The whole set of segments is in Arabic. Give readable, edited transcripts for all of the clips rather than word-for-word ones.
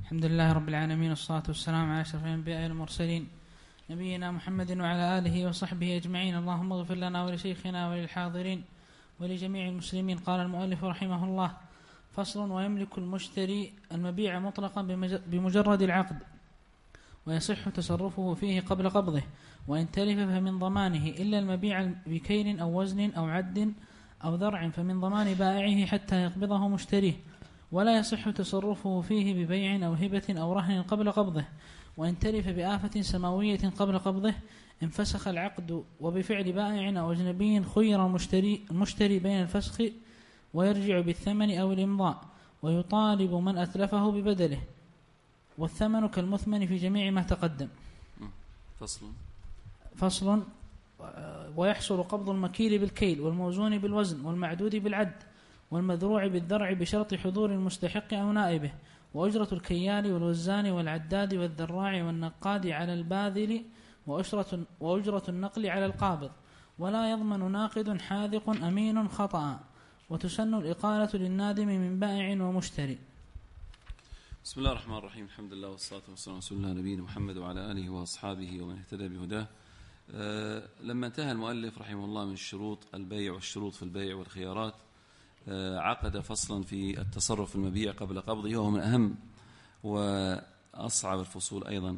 الحمد لله رب العالمين، والصلاة والسلام على أشرف الأنبياء والمرسلين نبينا محمد وعلى آله وصحبه أجمعين. اللهم اغفر لنا ولشيخنا وللحاضرين ولجميع المسلمين. قال المؤلف رحمه الله: فصل: ويملك المشتري المبيع مطلقا بمجرد العقد، ويصح تصرفه فيه قبل قبضه، وإن تلف فمن ضمانه، إلا المبيع بكيل أو وزن أو عد أو ذرع فمن ضمان بائعه حتى يقبضه مشتريه، ولا يصح تصرفه فيه ببيع أو هبة أو رهن قبل قبضه، وإن تلف بآفة سماوية قبل قبضه انفسخ العقد. وبفعل بائع أو أجنبي خير المشتري بين الفسخ ويرجع بالثمن أو الإمضاء، ويطالب من أتلفه ببدله، والثمن كالمثمن في جميع ما تقدم. فصل: ويحصل قبض المكيل بالكيل، والموزون بالوزن، والمعدود بالعد، والمذروع بالذرع بشرط حضور المستحق أو نائبه، وأجرة الكيال والوزان والعداد والذراع والنقاد على الباذل، وأجرة النقل على القابض، ولا يضمن ناقد حاذق أمين خطأ، وتسن الإقالة للنادم من بائع ومشتري. بسم الله الرحمن الرحيم. الحمد لله والصلاة والسلام على رسول الله نبينا محمد وعلى آله وأصحابه ومن اهتدى بهداه. لما انتهى المؤلف رحمه الله من شروط البيع والشروط في البيع والخيارات، عقد فصلا في التصرف في المبيع قبل قبضه، وهو من أهم وأصعب الفصول أيضا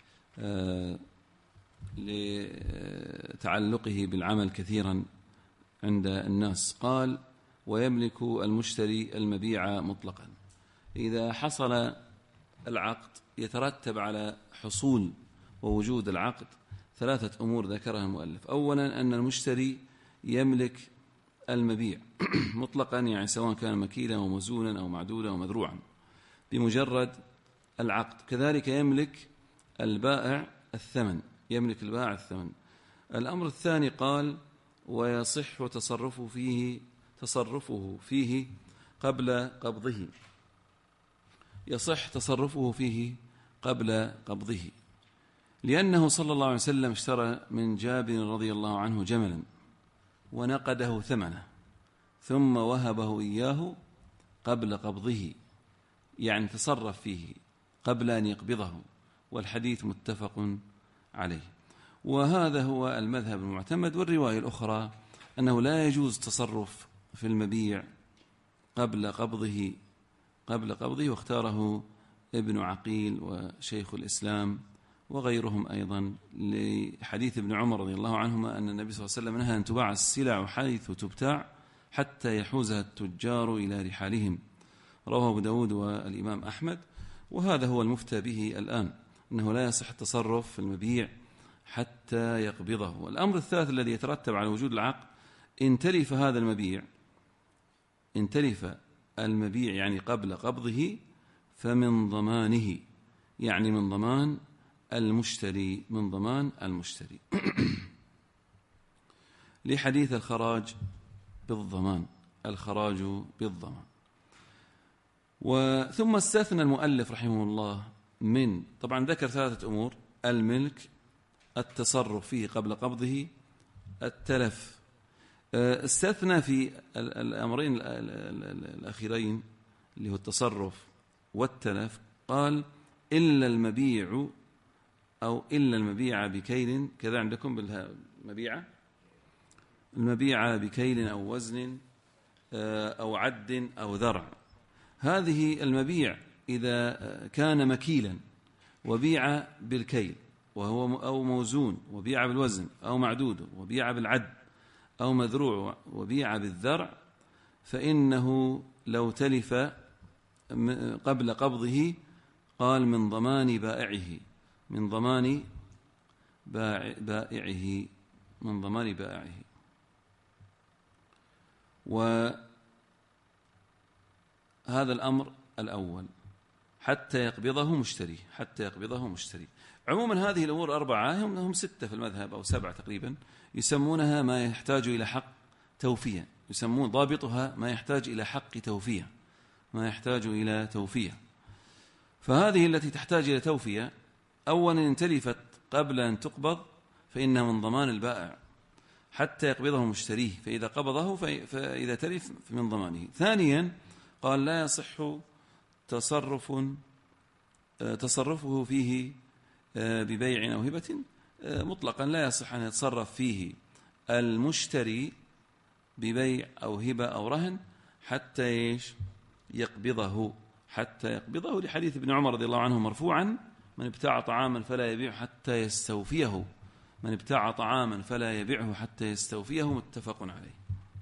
لتعلقه بالعمل كثيرا عند الناس. قال: ويملك المشتري المبيع مطلقا. إذا حصل العقد يترتب على حصول ووجود العقد ثلاثة أمور ذكرها المؤلف. أولا أن المشتري يملك المبيع مطلقا، يعني سواء كان مكيلا أو موزونا أو معدودا أو مذروعا بمجرد العقد. كذلك يملك البائع الثمن، يملك البائع الثمن. الأمر الثاني قال: ويصح تصرفه فيه قبل قبضه. يصح تصرفه فيه قبل قبضه، لأنه صلى الله عليه وسلم اشترى من جابر رضي الله عنه جملا ونقده ثمنه ثم وهبه إياه قبل قبضه، يعني تصرف فيه قبل أن يقبضه، والحديث متفق عليه. وهذا هو المذهب المعتمد. والرواية الأخرى أنه لا يجوز تصرف في المبيع قبل قبضه، واختاره ابن عقيل وشيخ الإسلام وغيرهم أيضا لحديث ابن عمر رضي الله عنهما أن النبي صلى الله عليه وسلم نهى أن تباع السلع حيث تبتاع حتى يحوزها التجار إلى رحالهم. رواه أبو داود والإمام أحمد. وهذا هو المفتى به الآن، أنه لا يصح التصرف في المبيع حتى يقبضه. والأمر الثالث الذي يترتب على وجود العقد: إن تلف هذا المبيع يعني قبل قبضه فمن ضمانه، يعني من ضمان المشتري، لحديث الخراج بالضمان. ثم استثنى المؤلف رحمه الله من، طبعا ذكر ثلاثة أمور: الملك، التصرف فيه قبل قبضه، التلف. استثنى في الأمرين الأخيرين اللي هو التصرف والتلف، قال: إلا المبيع بكيل. كذا عندكم المبيع بكيل أو وزن أو عد أو ذرع. هذه المبيع إذا كان مكيلا وبيع بالكيل أو موزون وبيع بالوزن أو معدود وبيع بالعد أو مذروع وبيع بالذرع، فإنه لو تلف قبل قبضه قال من ضمان بائعه. وهذا الأمر الأول حتى يقبضه مشتري. عموما هذه الأمور أربعة، هم 6 في المذهب أو 7 تقريبا، يسمونها ما يحتاج إلى حق توفية، يسمون ضابطها ما يحتاج إلى حق توفية. فهذه التي تحتاج إلى توفية: أولا إن تلفت قبل أن تقبض فإنها من ضمان البائع حتى يقبضه مشتريه، فإذا قبضه فإذا تلف من ضمانه. ثانيا قال: لا يصح تصرف تصرفه فيه ببيع أو هبة مطلقا لا يصح أن يتصرف فيه المشتري ببيع أو هبة أو رهن حتى يقبضه، لحديث ابن عمر رضي الله عنه مرفوعا: من ابتاع طعاما فلا يبيعه حتى يستوفيه، من ابتاع طعاما فلا يبيعه حتى يستوفيه، متفق عليه.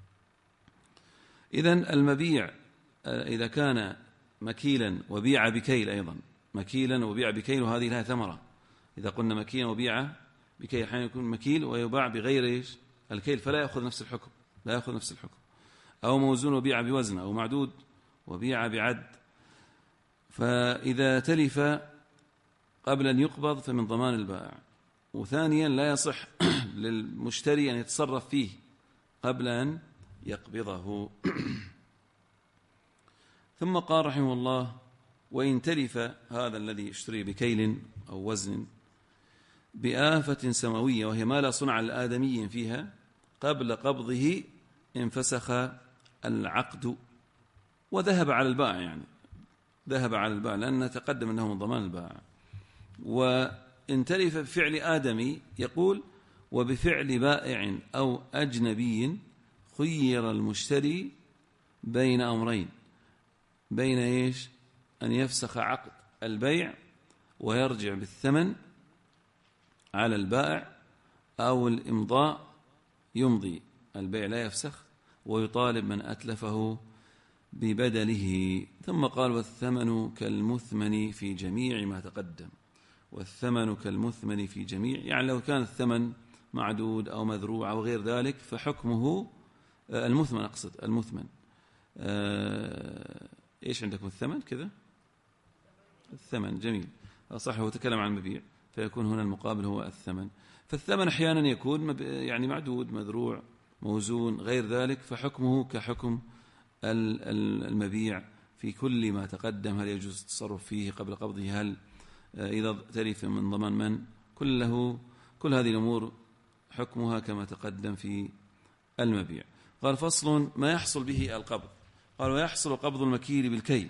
إذن المبيع إذا كان مكيلا وبيع بكيل، أيضا مكيلا وبيع بكيل، وهذه لها ثمرة. إذا قلنا مكيلا وبيع بكيل، حين يكون مكيل ويباع بغير الكيل فلا يأخذ نفس الحكم، لا يأخذ نفس الحكم. أو موزون وبيع بوزن، أو معدود وبيع بعد. فإذا تلف قبل أن يقبض فمن ضمان البائع. وثانيا لا يصح للمشتري أن يتصرف فيه قبل أن يقبضه. ثم قال رحمه الله: وإن تلف هذا الذي يشتري بكيل أو وزن بآفة سماوية، وهي ما لا صنع الآدمي فيها، قبل قبضه انفسخ العقد وذهب على البائع، يعني ذهب على البائع، لأن تقدم أنه من ضمان البائع. وإن تلف بفعل آدمي، يقول: وبفعل بائع أو أجنبي خير المشتري بين أمرين، بين أن يفسخ عقد البيع ويرجع بالثمن على البائع، أو الإمضاء يمضي البيع لا يفسخ ويطالب من أتلفه ببدله. ثم قال: والثمن كالمثمن في جميع ما تقدم. والثمن كالمثمن في جميع، يعني لو كان الثمن معدود أو مذروع أو غير ذلك فحكمه المثمن، أقصد المثمن. إيش عندكم الثمن كذا؟ الثمن جميل، صح، هو تكلم عن المبيع فيكون هنا المقابل هو الثمن. فالثمن أحيانا يكون يعني معدود، مذروع، موزون، غير ذلك، فحكمه كحكم المبيع في كل ما تقدم. هل يجوز التصرف فيه قبل قبضه؟ هل إذا تلف من ضمان من؟ كل هذه الأمور حكمها كما تقدم في المبيع. قال: فصل: ما يحصل به القبض. قال: ويحصل قبض المكيل بالكيل.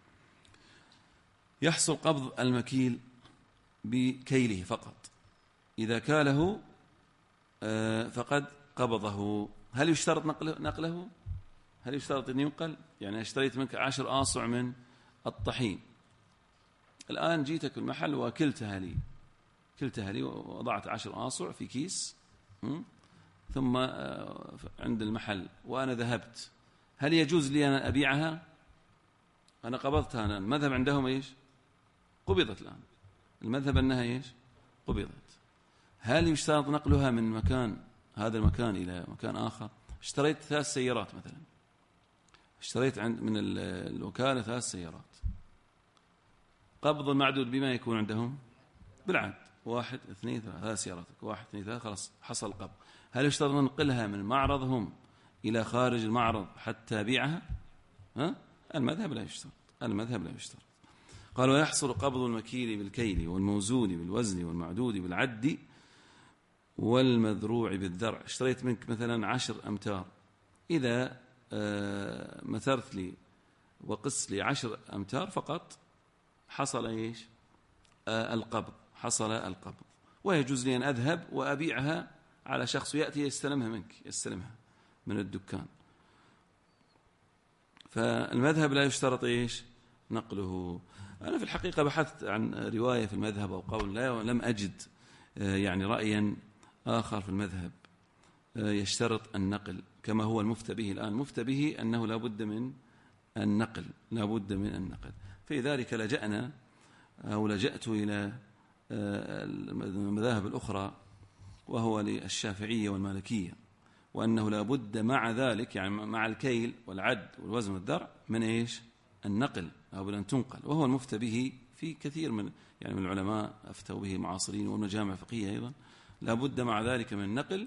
يحصل قبض المكيل بكيله فقط، إذا كاله فقد قبضه. هل يشترط نقله؟ هل يشترط أن ينقل؟ يعني اشتريت منك 10 آصع من الطحين، الآن جيتك المحل وكلتها لي ووضعت 10 آصع في كيس، ثم عند المحل وأنا ذهبت، هل يجوز لي أن أبيعها؟ أنا قبضتها. أنا المذهب عندهم قبضت الآن، المذهب أنها قبضت. هل يشترط نقلها من هذا المكان إلى مكان آخر؟ اشتريت 3 سيارات مثلا، اشتريت من الوكالة 3 سيارات، قبض المعدود بما يكون عندهم بالعد، 1 2 3، 3 سيارات، 1 2 3، خلاص حصل قبض. هل يشترط ننقلها من معرضهم إلى خارج المعرض حتى بيعها؟ المذهب لا يشترط. قال: ويحصل قبض المكيل بالكيل والموزون بالوزن والمعدود بالعد والمذروع بالذرع. اشتريت منك مثلا 10 أمتار، إذا مثرت لي وقس لي 10 أمتار فقط، حصل القبض، ويجوز لي أن أذهب وأبيعها على شخص يأتي يستلمها من الدكان. فالمذهب لا يشترط نقله. أنا في الحقيقة بحثت عن رواية في المذهب أو قول، لم أجد يعني رأيا آخر في المذهب يشترط النقل كما هو المفتى به الآن. المفتى به أنه لا بد من النقل. في ذلك لجأت إلى المذاهب الأخرى، وهو للشافعية والمالكية، وأنه لا بد مع ذلك، يعني مع الكيل والعد والوزن والذرع، من النقل، أو أن تنقل، وهو المفتى به في كثير من العلماء أفتوا به المعاصرين والمجامع الفقهية أيضا، لا بد مع ذلك من النقل،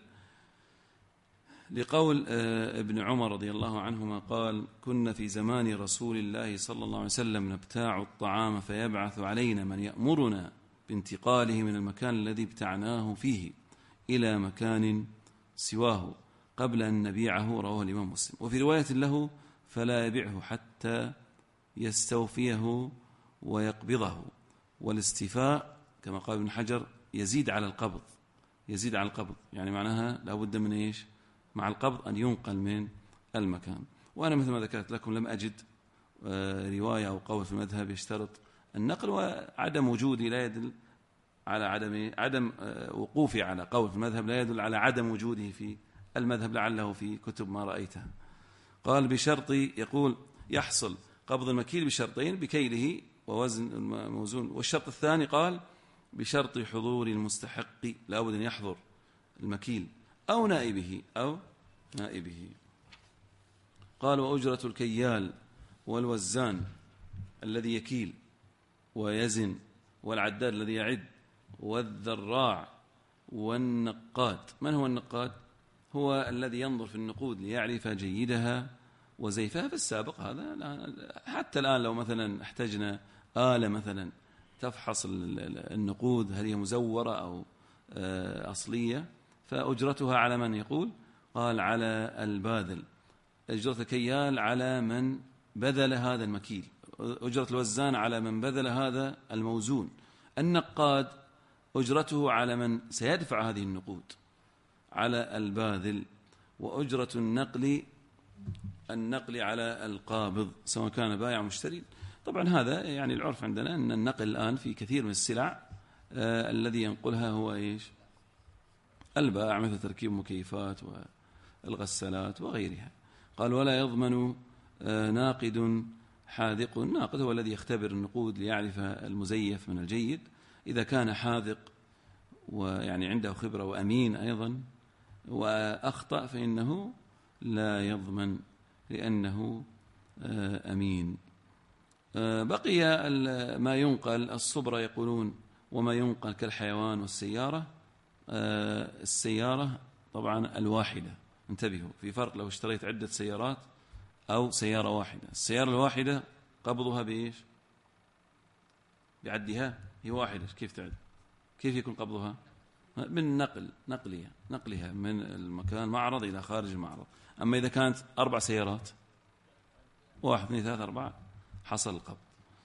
لقول ابن عمر رضي الله عنهما قال: كنا في زمان رسول الله صلى الله عليه وسلم نبتاع الطعام فيبعث علينا من يأمرنا بانتقاله من المكان الذي ابتعناه فيه إلى مكان سواه قبل أن نبيعه. رواه الإمام مسلم. وفي رواية له: فلا يبيعه حتى يستوفيه ويقبضه. والاستيفاء كما قال ابن حجر يزيد على القبض، يزيد على القبض، يعني معناها لا بد من إيش؟ مع القبض أن ينقل من المكان. وأنا مثل ما ذكرت لكم لم أجد رواية أو قول في المذهب يشترط النقل، وعدم وجودي لا يدل على عدم وقوفي على قول في المذهب لا يدل على عدم وجوده في المذهب، لعله في كتب ما رأيتها. قال بشرط، يقول يحصل قبض المكيل بشرطين: بكيله ووزن الموزون. والشرط الثاني قال بشرط حضور المستحق، لا بد أن يحضر المكيل أو نائبه. قال وأجرة الكيال والوزان الذي يكيل ويزن، والعداد الذي يعد، والذراع والنقاد. من هو النقاد؟ هو الذي ينظر في النقود ليعرف جيدها وزيفها. في السابق هذا حتى الآن لو مثلا احتجنا آلة مثلا تفحص النقود هل هي مزورة أو أصلية، فأجرتها على من يقول؟ قال على الباذل. أجرة الكيال على من بذل هذا المكيل، أجرة الوزان على من بذل هذا الموزون. النقاد أجرته على من سيدفع هذه النقود، على الباذل. وأجرة النقل على القابض سواء كان بائع مشتري. طبعا هذا يعني العرف عندنا أن النقل الآن في كثير من السلع الذي ينقلها هو إيش؟ البائع، مثل تركيب مكيفات والغسالات وغيرها. قال ولا يضمن ناقد حاذق. الناقد هو الذي يختبر النقود ليعرف المزيف من الجيد. إذا كان حاذق ويعني عنده خبرة وأمين أيضا وأخطأ فإنه لا يضمن لأنه أمين. بقي ما ينقل الصبرة يقولون وما ينقل كالحيوان والسيارة. السيارة طبعا الواحدة، انتبهوا في فرق لو اشتريت عدة سيارات أو سيارة واحدة. السيارة الواحدة قبضها بإيش؟ بعدها، هي واحدة، كيف تعد؟ كيف يكون قبضها؟ من نقلها من المكان معرض إلى خارج المعرض. أما إذا كانت 4 سيارات 1 2 3 4 حصل القبض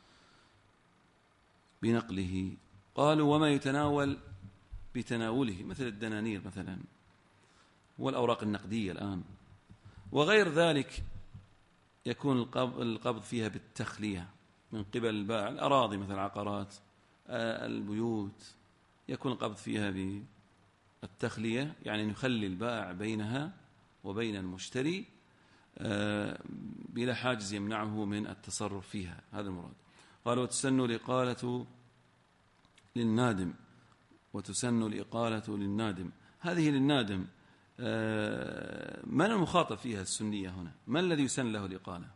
بنقله. قالوا وما يتناول بتناوله مثل الدنانير مثلا والأوراق النقدية الآن وغير ذلك يكون القبض فيها بالتخلية من قبل البائع. الأراضي مثل العقارات، البيوت، يكون القبض فيها بالتخلية، يعني نخلي البائع بينها وبين المشتري بلا حاجز يمنعه من التصرف فيها. هذا المراد. قال وتسن الإقالة للنادم. وتسن الإقالة للنادم. هذه للنادم من المخاطب فيها السنية هنا؟ من الذي يسن له الإقالة؟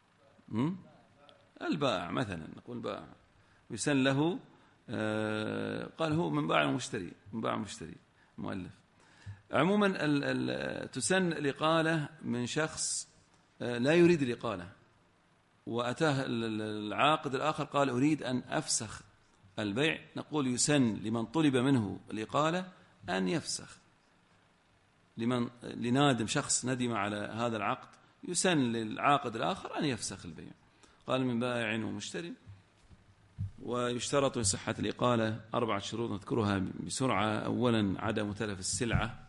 البائع مثلا، نقول بائع يسن له قال هو من بائع ومشتري، من بائع ومشتري مؤلف. عموما تسن الإقالة من شخص لا يريد الإقالة وأتاه العاقد الآخر قال أريد أن أفسخ البيع، نقول يسن لمن طلب منه الإقالة أن يفسخ. لنادم شخص ندم على هذا العقد يسن للعاقد الآخر أن يفسخ البيع. قال من بائع ومشتري. ويشترط لصحة الإقالة 4 شروط نذكرها بسرعة. أولا عدم تلف السلعة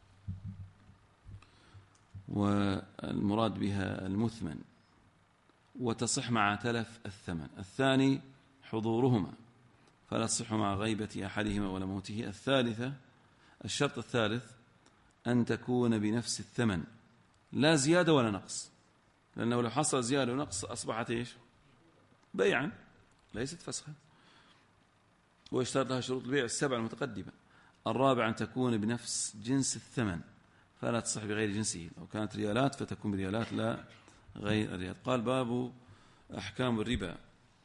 والمراد بها المثمن وتصح مع تلف الثمن. الثاني حضورهما فلا تصح مع غيبة أحدهما ولا موته. الشرط الثالث أن تكون بنفس الثمن لا زيادة ولا نقص، لأنه لو حصل زيادة ونقص أصبحت إيش؟ بيعا ليست فسخا. ويشترط لها شروط البيع 7 المتقدمة. الرابع أن تكون بنفس جنس الثمن فلا تصح بغير جنسه، لو كانت ريالات فتكون بريالات لا غير الريال. قال باب أحكام الربا.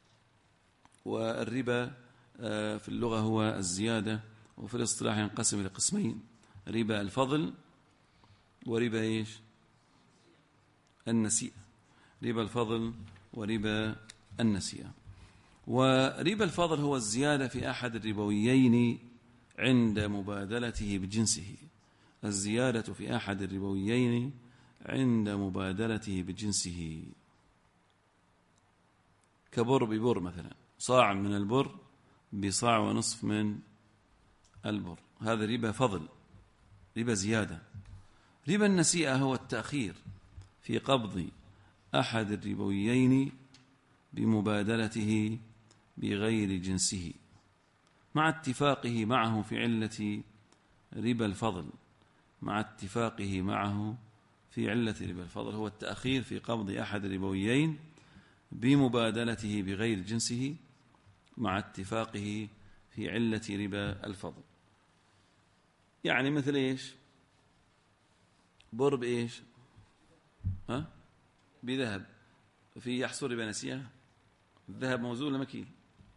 والربا في اللغة هو الزيادة، وفي الاصطلاح ينقسم إلى قسمين: ربا الفضل وربا إيش؟ النسيئة. ربا الفضل وربا النسيئة. وربا الفضل هو الزيادة في أحد الربويين عند مبادلته بجنسه. الزيادة في أحد الربويين عند مبادلته بجنسه، كبر ببر مثلا، صاع من البر بصاع ونصف من البر، هذا ربا فضل، ربا زيادة. ربا النسيئة هو التأخير في قبض أحد الربويين بمبادلته بغير جنسه مع اتفاقه معه في علة ربا الفضل، مع اتفاقه معه في علة ربا الفضل، هو التأخير في قبض أحد الربويين بمبادلته بغير جنسه مع اتفاقه في علة ربا الفضل. يعني مثل إيش؟ بر بإيش؟ بذهب، في يحصل ربا نسيئة. الذهب موزون ولا مكيل؟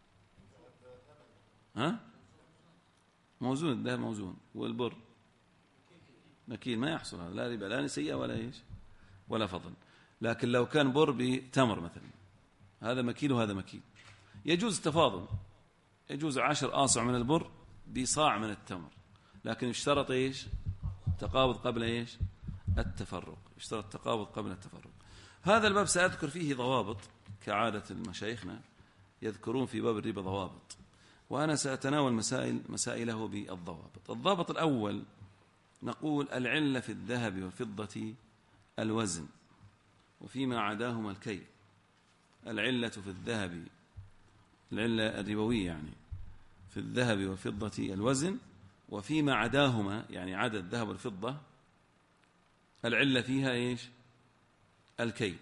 موزون، الذهب موزون، والبر مكيل، ما يحصل هذا، لا ربا لا نسيئة ولا إيش ولا فضل. لكن لو كان بر بتمر مثلا، هذا مكيل وهذا مكيل، يجوز التفاضل، يجوز 10 آصع من البر بصاع من التمر، لكن اشترط إيش؟ تقابض قبل إيش؟ التفرق، اشترط تقابض قبل التفرق. هذا الباب سأذكر فيه ضوابط كعادة المشايخنا، يذكرون في باب الربا ضوابط، وأنا سأتناول مسائله بالضوابط. الضابط الأول نقول العلة في الذهب والفضة الوزن، وفيما عداهما الكيل. العلة في الذهب، العلة الربوية يعني في الذهب والفضة الوزن، وفيما عداهما يعني عدا الذهب والفضة العلة فيها إيش؟ الكيل.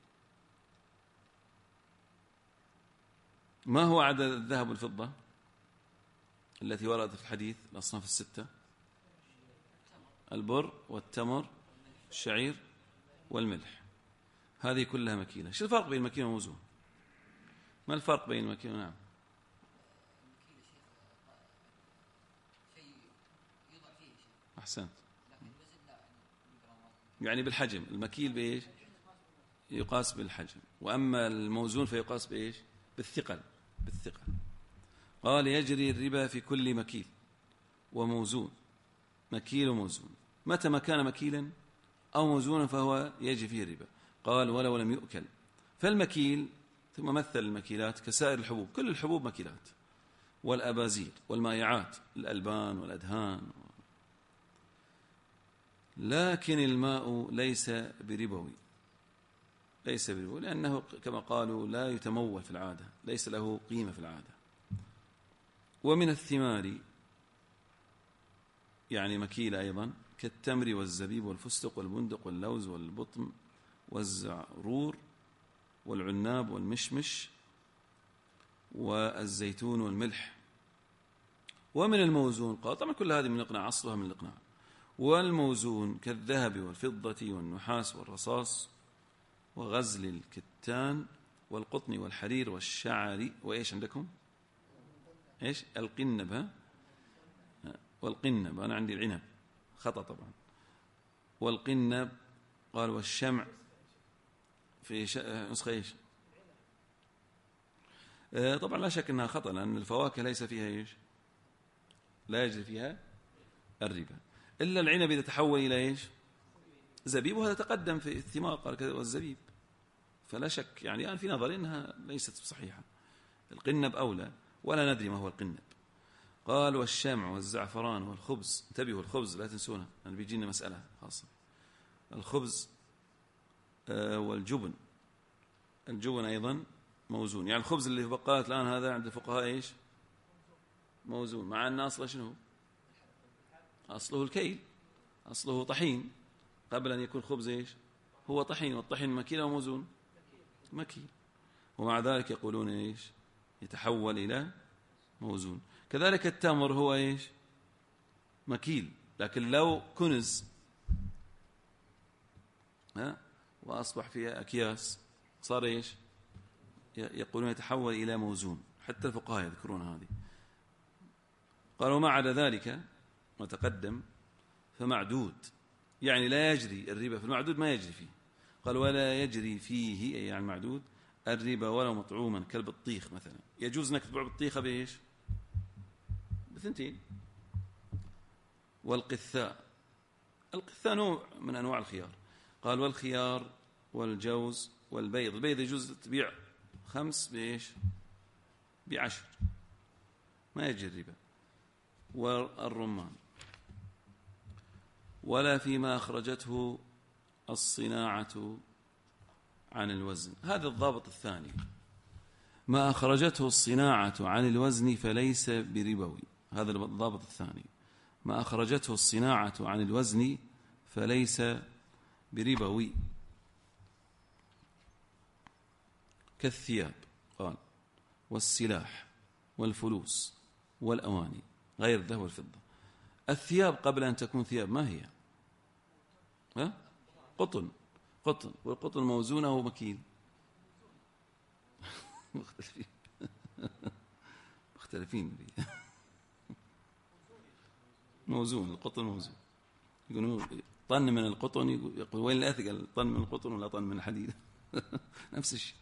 ما هو عدد الذهب والفضة التي وردت في الحديث؟ الأصناف الستة: البر والتمر الشعير والملح، هذه كلها مكيلة. شو الفرق بين المكيل والموزون؟ ما الفرق بين المكيل؟ نعم، أحسنت، يعني بالحجم. المكيل بإيش؟ يقاس بالحجم، وأما الموزون فيقاس بإيش؟ بالثقل، بالثقل. قال يجري الربا في كل مكيل وموزون، مكيل وموزون، متى ما كان مكيلا أو موزونا فهو يجري فيه الربا. قال ولو لم يؤكل. فالمكيل، ثم مثل المكيلات كسائر الحبوب، كل الحبوب مكيلات، والأبازيل والمائعات، الألبان والأدهان. لكن الماء ليس بربوي، ليس بربوي، لأنه كما قالوا لا يتمول في العادة، ليس له قيمة في العادة. ومن الثمار يعني مكيل أيضا، كالتمر والزبيب والفستق والبندق واللوز والبطم والزعرور والعناب والمشمش والزيتون والملح. ومن الموزون قال، طبعا كل هذه من الإقناع، أصلها من الإقناع. والموزون كالذهب والفضة والنحاس والرصاص وغزل الكتان والقطن والحرير والشعر، وإيش عندكم؟ إيش؟ القنب، والقنب، أنا عندي العنب، خطأ طبعا. والقنب قال والشمع، في نسخة إيش؟ طبعا لا شك أنها خطأ، لأن الفواكه ليس فيها إيش؟ لا يجري فيها الربا، إلا العنب إذا تحول إلى إيش؟ زبيب، وهذا تقدم في الثمار قال كذا والزبيب، فلا شك يعني في نظري أنها ليست صحيحة. القنب أولى، ولا ندري ما هو القنب. قال والشمع والزعفران والخبز، انتبهوا الخبز لا تنسونه، أنا بيجينا مسألة خاصة. الخبز والجبن، الجبن أيضا موزون، يعني الخبز اللي في بقالات الآن هذا عند الفقهاء إيش؟ موزون، مع أن أصله شنو؟ أصله الكيل، أصله طحين، قبل أن يكون خبز إيش؟ هو طحين، والطحين مكيل وموزون مكيل، ومع ذلك يقولون إيش؟ يتحول إلى موزون. كذلك التمر هو إيش؟ مكيل، لكن لو كنز وأصبح فيها أكياس صار إيش؟ يقولون يتحول إلى موزون، حتى الفقهاء يذكرون هذه. قالوا ما عدا ذلك وتقدم فمعدود، يعني لا يجري الربا في المعدود، ما يجري فيه. قال ولا يجري فيه، أي يعني معدود الربا ولو مطعوما كالبطيخ مثلا. يجوز أنك تبيع بطيخة بإيش؟ بثنتين. والقثاء، القثاء نوع من أنواع الخيار. قال والخيار والجوز والبيض، البيض يجوز تبيع 5 بإيش؟ ب10. ما يجري الربا، والرمان، ولا فيما أخرجته الصناعة عن الوزن. هذا الضابط الثاني، ما أخرجته الصناعة عن الوزن فليس بربوي. هذا الضابط الثاني، ما أخرجته الصناعة عن الوزن فليس بربوي، كالثياب قال، والسلاح، والفلوس، والأواني غير الذهب والفضة. الثياب قبل أن تكون ثياب ما هي؟ قطن، والقطن موزون أو مكيل؟ مختلفين موزون، القطن موزون. يقولون طن من القطن، يقول وين الأثقل، طن من القطن ولا طن من الحديد؟ نفس الشيء.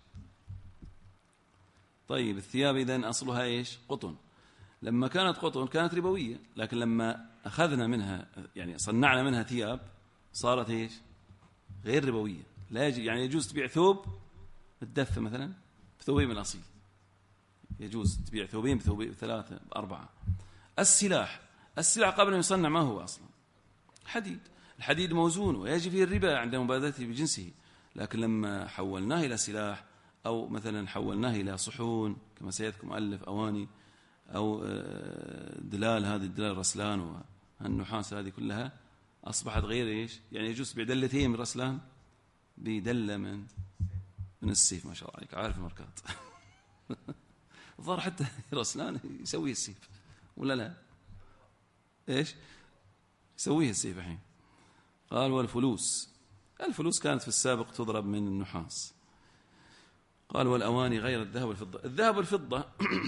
طيب الثياب إذن أصلها إيش؟ قطن. لما كانت قطن كانت ربوية، لكن لما أخذنا منها يعني صنعنا منها ثياب صارت إيش؟ غير ربوية. لا يعني يجوز تبيع ثوب بالدفة مثلا بثوبين من الأصيل، يجوز تبيع ثوبين بثوبين، ثلاثة، بأربعة. السلاح قبل أن يصنع ما هو أصلا؟ حديد. الحديد موزون ويجي فيه الربا عند مبادرته بجنسه، لكن لما حولناه إلى سلاح، أو مثلا حولناه إلى صحون كما سيذكر مؤلف، أواني، أو دلال، هذه الدلال الرسلان والنحاس هذه كلها أصبحت غير إيش؟ يعني يجوز تبيع دلتين من رسلان بدلة من السيف. ما شاء الله عليك، عارف الماركات. الظاهر حتى رسلان يسويه السيف ولا لا؟ إيش يسويه السيف الحين؟ قال والفلوس، الفلوس كانت في السابق تضرب من النحاس. قال والأواني غير الذهب والفضة. الذهب والفضة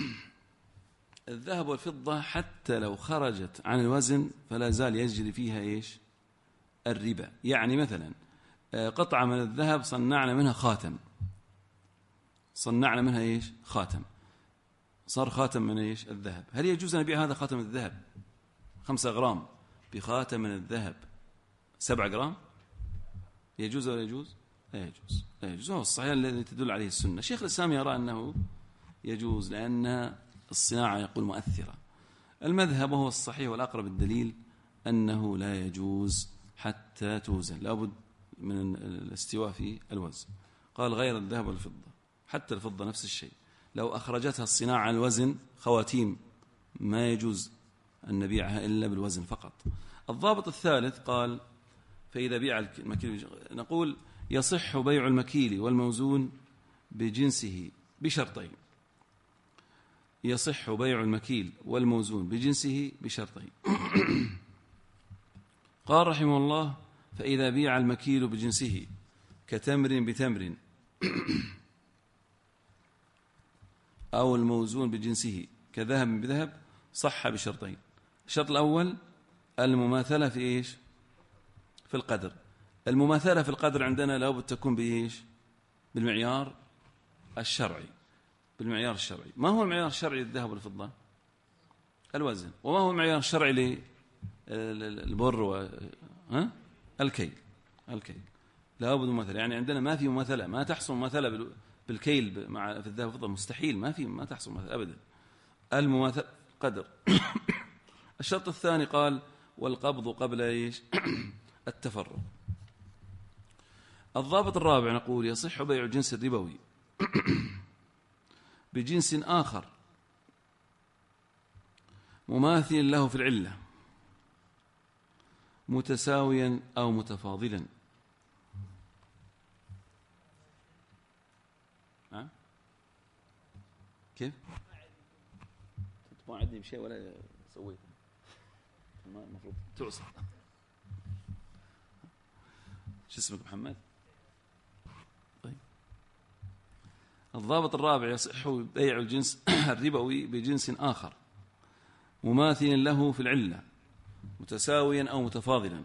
الذهب والفضة حتى لو خرجت عن الوزن فلا زال يجري فيها إيش؟ الربا. يعني مثلا قطعة من الذهب صنعنا منها خاتم، صنعنا منها إيش؟ خاتم، صار خاتم من إيش؟ الذهب. هل يجوز أن نبيع هذا خاتم الذهب 5 غرام بخاتم من الذهب 7 غرام؟ يجوز ولا يجوز؟ لا يجوز، لا يجوز. هو الصحيح الذي تدل عليه السنة. شيخ الإسلام يرى أنه يجوز لأن الصناعة يقول مؤثرة. المذهب وهو الصحيح والأقرب الدليل أنه لا يجوز حتى توزن، لابد من الاستواء في الوزن. قال غير الذهب والفضة، حتى الفضة نفس الشيء، لو أخرجتها الصناعة عن الوزن، خواتيم ما يجوز أن نبيعها إلا بالوزن فقط. الضابط الثالث قال فإذا بيع المكيل، نقول يصح بيع المكيل والموزون بجنسه بشرطين. يصح بيع المكيل والموزون بجنسه بشرطين. قال رحمه الله فإذا بيع المكيل بجنسه كتمر بتمر أو الموزون بجنسه كذهب بذهب صح بشرطين. الشرط الأول المماثلة في إيش؟ في القدر. المماثلة في القدر عندنا لابد تكون بإيش؟ بالمعيار الشرعي، بالمعيار الشرعي. ما هو المعيار الشرعي للذهب والفضة؟ الوزن. وما هو المعيار الشرعي للبر الكيل. لابد مماثلة. يعني عندنا ما في مماثلة، ما تحصل مماثلة بالكيل مع في الذهب والفضة، مستحيل، ما تحصل مماثلة أبدا. المماثلة قدر. الشرط الثاني قال والقبض قبل إيش؟ التفرق. الضابط الرابع نقول يصح بيع الجنس الربوي بجنس آخر مماثل له في العلة متساويا أو متفاضلا. كيف؟ ما عندي بشيء ولا سويت، المفروض تعصى. شو اسمك محمد؟ طيب. الضابط الرابع يصح بيع الجنس الربوي بجنس آخر مماثل له في العلة متساويا أو متفاضلا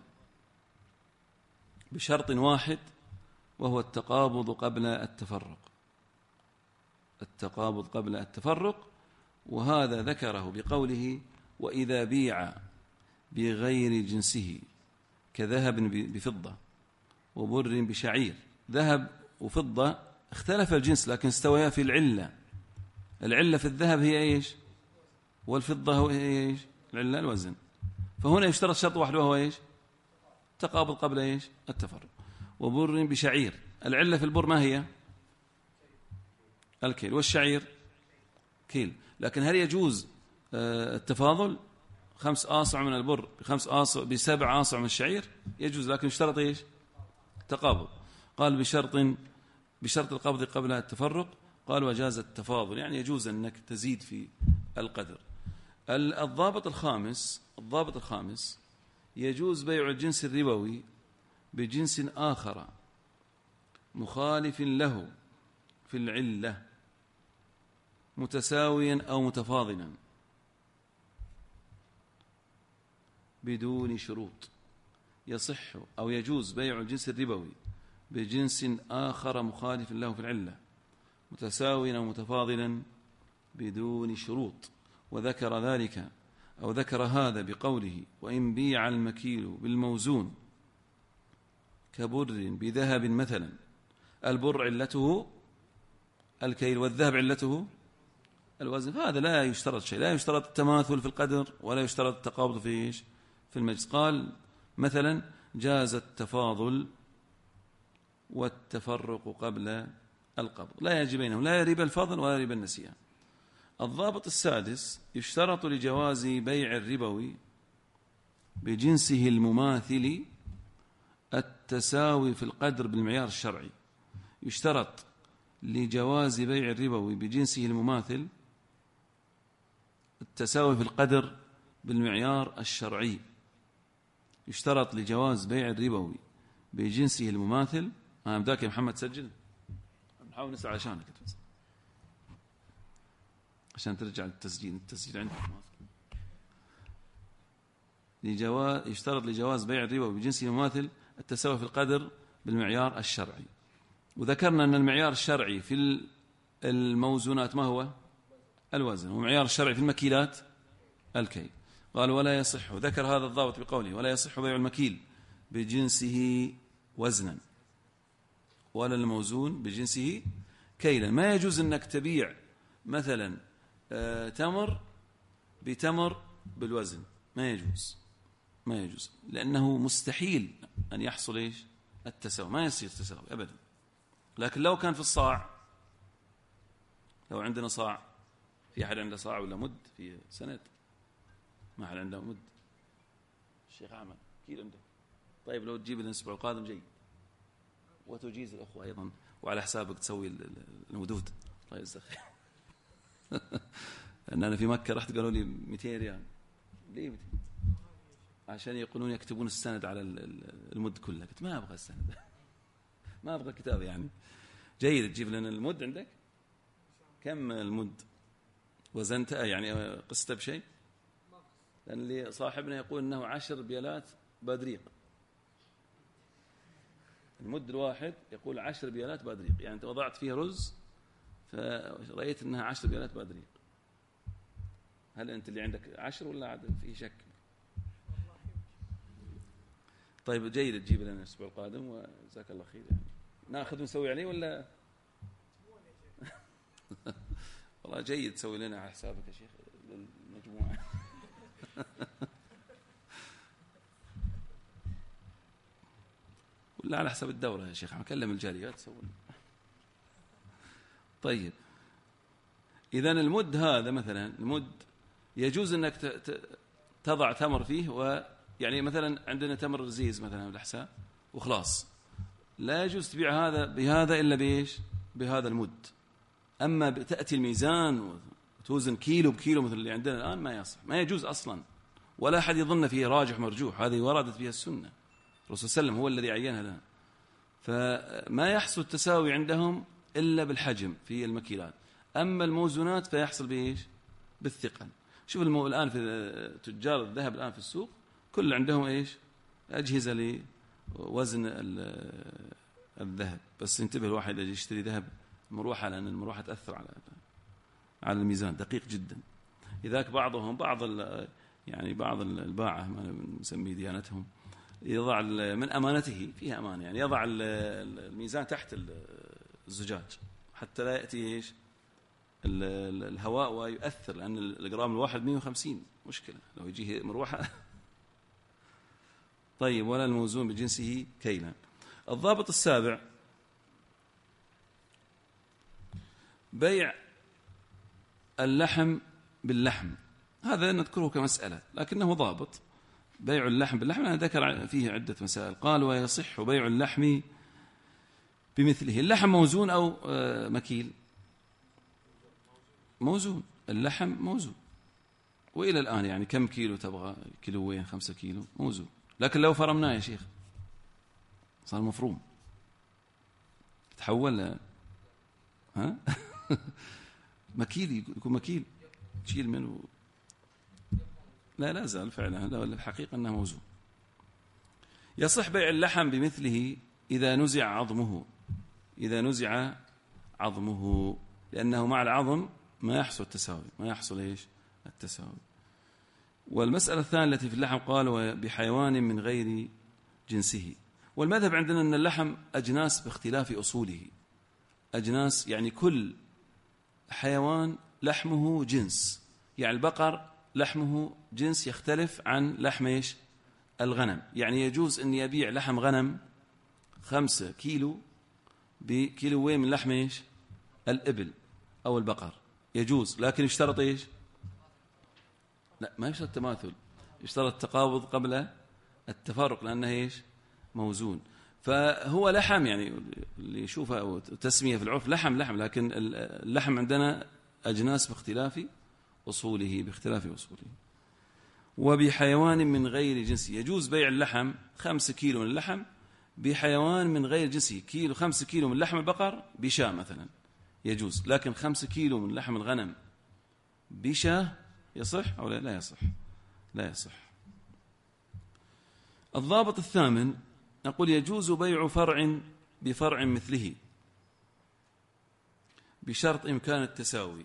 بشرط واحد وهو التقابض قبل التفرق. التقابض قبل التفرق، وهذا ذكره بقوله وإذا بيع بغير جنسه كذهب بفضة وبر بشعير. ذهب وفضة اختلف الجنس لكن استويا في العلة. العلة في الذهب هي إيش؟ والفضة هو إيش؟ العلة الوزن. فهنا يشترط شرط واحد وهو إيش؟ تقابض قبل إيش؟ التفرق. وبر بشعير، العلة في البر ما هي؟ الكيل، والشعير كيل. لكن هل يجوز التفاضل 5 آصع من البر ب5 آصع ب7 آصع من الشعير؟ يجوز، لكن اشترط إيش؟ تقابض. قال بشرط القبض قبل التفرق. قال وجاز التفاضل، يعني يجوز أنك تزيد في القدر. الضابط الخامس يجوز بيع الجنس الربوي بجنس آخر مخالف له في العلة متساويا أو متفاضلا بدون شروط. يصح أو يجوز بيع الجنس الربوي بجنس آخر مخالف له في العلة متساويا أو متفاضلا بدون شروط. وذكر ذلك أو ذكر هذا بقوله وإن بيع المكيل بالموزون كبر بذهب مثلا، البر علته الكيل والذهب علته الوزن، فهذا لا يشترط شيء، لا يشترط التماثل في القدر ولا يشترط التقابض في المجلس. قال مثلا جاز التفاضل والتفرق قبل القبض، لا يجب بينهم لا ربا الفضل ولا ربا النسيان. الضابط السادس يشترط لجواز بيع الربوي بجنسه المماثل التساوي في القدر بالمعيار الشرعي. يشترط لجواز بيع الربوي بجنسه المماثل التساوي في القدر بالمعيار الشرعي. يشترط لجواز بيع الربوي بجنسه المماثل. بداك يا محمد سجل، نحاول نسعى عشانك عشان ترجع التسجيل عندك. يشترط لجواز بيع الربوي بجنسه المماثل التساوي في القدر بالمعيار الشرعي. وذكرنا أن المعيار الشرعي في الموزونات ما هو؟ الوزن. ومعيار الشرعي في المكيلات الكيل. قال ولا يصح، ذكر هذا الضابط بقوله ولا يصح بيع المكيل بجنسه وزنا ولا الموزون بجنسه كيلا. ما يجوز أنك تبيع مثلا تمر بتمر بالوزن، ما يجوز لأنه مستحيل أن يحصل إيش؟ التساوي، ما يصير تساوي أبدا. لكن لو كان في الصاع، لو عندنا صاع، في أحد عنده صاع ولا مد في سند؟ ما أحد عنده مد. الشيخ أحمد كيل عنده. طيب لو تجيب الأسبوع القادم جيد، وتجيز الأخوة أيضا، وعلى حسابك تسوي المدود. الله يجزاك خير. أن أنا في مكة رحت قالوا لي 200 ريال. ليه 200؟ عشان يقولون يكتبون السند على المد كله. قلت ما أبغى السند، ما أبغى كتاب يعني. جيد تجيب لنا المد عندك. كم المد وزنته يعني قسته بشيء؟ لأن اللي صاحبنا يقول أنه 10 بيالات بادريق. المد الواحد يقول 10 بيالات بادريق، يعني أنت وضعت فيه رز فرأيت أنها 10 بيالات بادريق. هل أنت اللي عندك 10 ولا عاد فيه شك؟ طيب جيد تجيب لنا الأسبوع القادم وجزاك الله خير. يعني ناخذ ونسوي عليه ولا؟ والله جيد تسوي لنا على حسابك يا شيخ للمجموعة. ولا على حساب الدورة يا شيخ، أكلم الجاليات تسوون. طيب إذن المد هذا مثلا، المد يجوز أنك تضع تمر فيه، ويعني مثلا عندنا تمر رزيز مثلا بالأحساء وخلاص، لا يجوز تبيع هذا بهذا إلا بإيش؟ بهذا المد. أما تأتي الميزان وتوزن كيلو بكيلو مثل اللي عندنا الآن ما يصح، ما يجوز أصلا، ولا أحد يظن فيه راجح مرجوح. هذه وردت فيها السنة، الرسول صلى الله عليه وسلم هو الذي عينها لنا. فما يحصل التساوي عندهم إلا بالحجم في المكيلات. أما الموزونات فيحصل بإيش؟ بالثقل. شوف الآن في تجار الذهب الآن في السوق كل عندهم إيش؟ أجهزة لوزن الذهب. بس انتبه الواحد اللي يشتري ذهب مروحة، لأن المروحة تأثر على الميزان، دقيق جدا. لذلك بعض الباعة ما نسميه ديانتهم يضع من أمانته فيها أمان، يعني يضع الميزان تحت الزجاج حتى لا يأتي إيش؟ الهواء ويؤثر، لأن الجرام الواحد 150 مشكلة لو يجيه مروحة. طيب، ولا الموزون بجنسه كيلا. الضابط السابع: بيع اللحم باللحم. هذا نذكره كمسألة لكنه ضابط. بيع اللحم باللحم أنا ذكر فيه عدة مسائل. قال: ويصح بيع اللحم بمثله. اللحم موزون أو مكيل؟ موزون. اللحم موزون، وإلى الآن يعني كم كيلو تبغى؟ كيلوين، 5 كيلو، موزون. لكن لو فرمناه يا شيخ صار مفروم، تحول ها مكيل، يكون مكيل تشيل منه. لا زال فعلا. لا، الحقيقة أنه موزون. يصح بيع اللحم بمثله إذا نزع عظمه. إذا نزع عظمه، لأنه مع العظم ما يحصل التساوي، ما يحصل إيش؟ التساوي. والمسألة الثانية التي في اللحم قال: بحيوان من غير جنسه. والمذهب عندنا أن اللحم أجناس باختلاف أصوله. أجناس يعني كل حيوان لحمه جنس. يعني البقر لحمه جنس يختلف عن لحم إيش؟ الغنم. يعني يجوز أن يبيع لحم غنم 5 كيلو بكيلوين من لحم إيش؟ الإبل أو البقر، يجوز. لكن يشترط إيش؟ لا، ما يشترط التماثل، يشترط التقابض قبل التفرق، لأنه إيش؟ موزون. فهو لحم، يعني اللي يشوفه أو تسمية في العرف لحم، لكن اللحم عندنا أجناس باختلاف أصوله، وبحيوان من غير جنسه. يجوز بيع اللحم 5 كيلو من اللحم بحيوان من غير جنسه. 5 كيلو من لحم البقر بشاة مثلا يجوز، لكن 5 كيلو من لحم الغنم بشاة يصح أو لا يصح؟ لا يصح. الضابط الثامن نقول: يجوز بيع فرع بفرع مثله بشرط إمكان التساوي.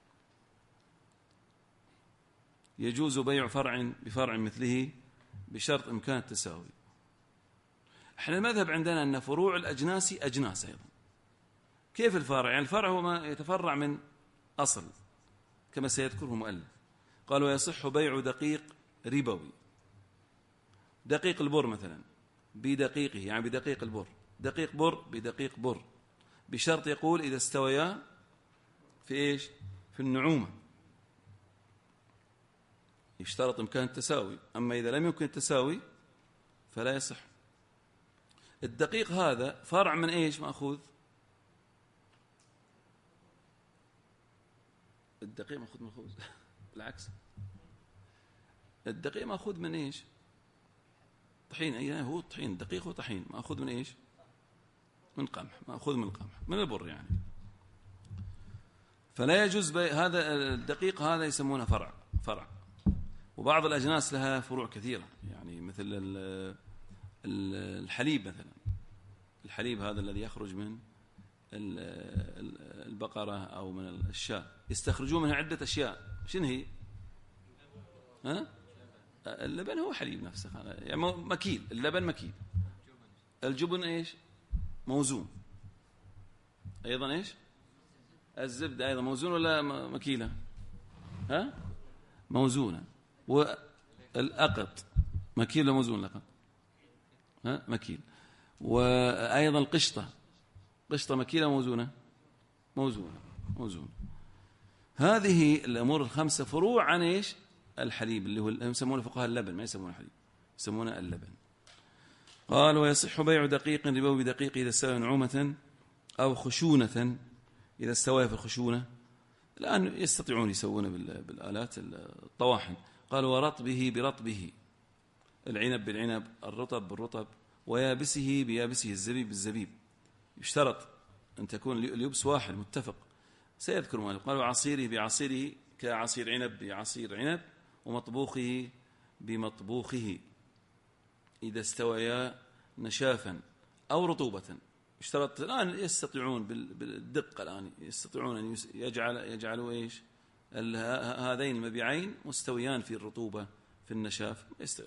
يجوز بيع فرع بفرع مثله بشرط إمكان التساوي. احنا المذهب عندنا أن فروع الأجناس أجناس أيضا. كيف الفرع؟ يعني الفرع هو ما يتفرع من أصل، كما سيذكره المؤلف. قال: ويصح بيع دقيق ربوي. دقيق البر مثلا بدقيقه، يعني بدقيق البر، دقيق بر بدقيق بر، بشرط يقول إذا استويا في إيش؟ في النعومة. يشترط إمكان التساوي، أما إذا لم يمكن التساوي فلا يصح. الدقيق هذا فرع من إيش مأخوذ؟ الدقيق مأخوذ بالعكس، الدقيق مأخوذ من إيش؟ طحين. أي هو طحين، دقيق هو طحين، مأخوذ من إيش؟ من قمح، مأخوذ من القمح، من البر يعني. فلا يجوز هذا الدقيق، هذا يسمونه فرع. وبعض الأجناس لها فروع كثيرة، يعني مثل الحليب مثلا. الحليب هذا الذي يخرج من البقرة أو من الشاة يستخرجون منها عدة أشياء. شنو هي؟ اللبن هو حليب نفسه، يعني مكيل. اللبن مكيل. الجبن إيش؟ موزون. أيضا إيش؟ الزبدة أيضا موزون ولا مكيلة؟ موزونة. والأقط مكيل ولا موزون؟ الأقط مكيل. وأيضا القشطة مكيلة موزونة؟ موزونة. هذه الأمور الخمسة فروع عن إيش؟ الحليب، اللي هو يسمونه فقهاء اللبن، ما يسمونه حليب، يسمونه اللبن. قال: ويصح بيع دقيق ربوي بدقيق إذا استوى نعومة أو خشونة. إذا استوى في الخشونة، الآن يستطيعون يسوون بالآلات الطواحن. قال: ورطبه برطبه، العنب بالعنب، الرطب بالرطب، ويابسه بيابسه، الزبيب بالزبيب. يشترط أن تكون اليبس واحد متفق، سيذكر مالك. قال: وعصيره بعصيره، كعصير عنب بعصير عنب، ومطبوخه بمطبوخه إذا استويا نشافا أو رطوبة. اشترط. الآن يستطيعون بالدقة، الآن يستطيعون أن يجعلوا إيش؟ هذين المبيعين مستويان في الرطوبة في النشاف.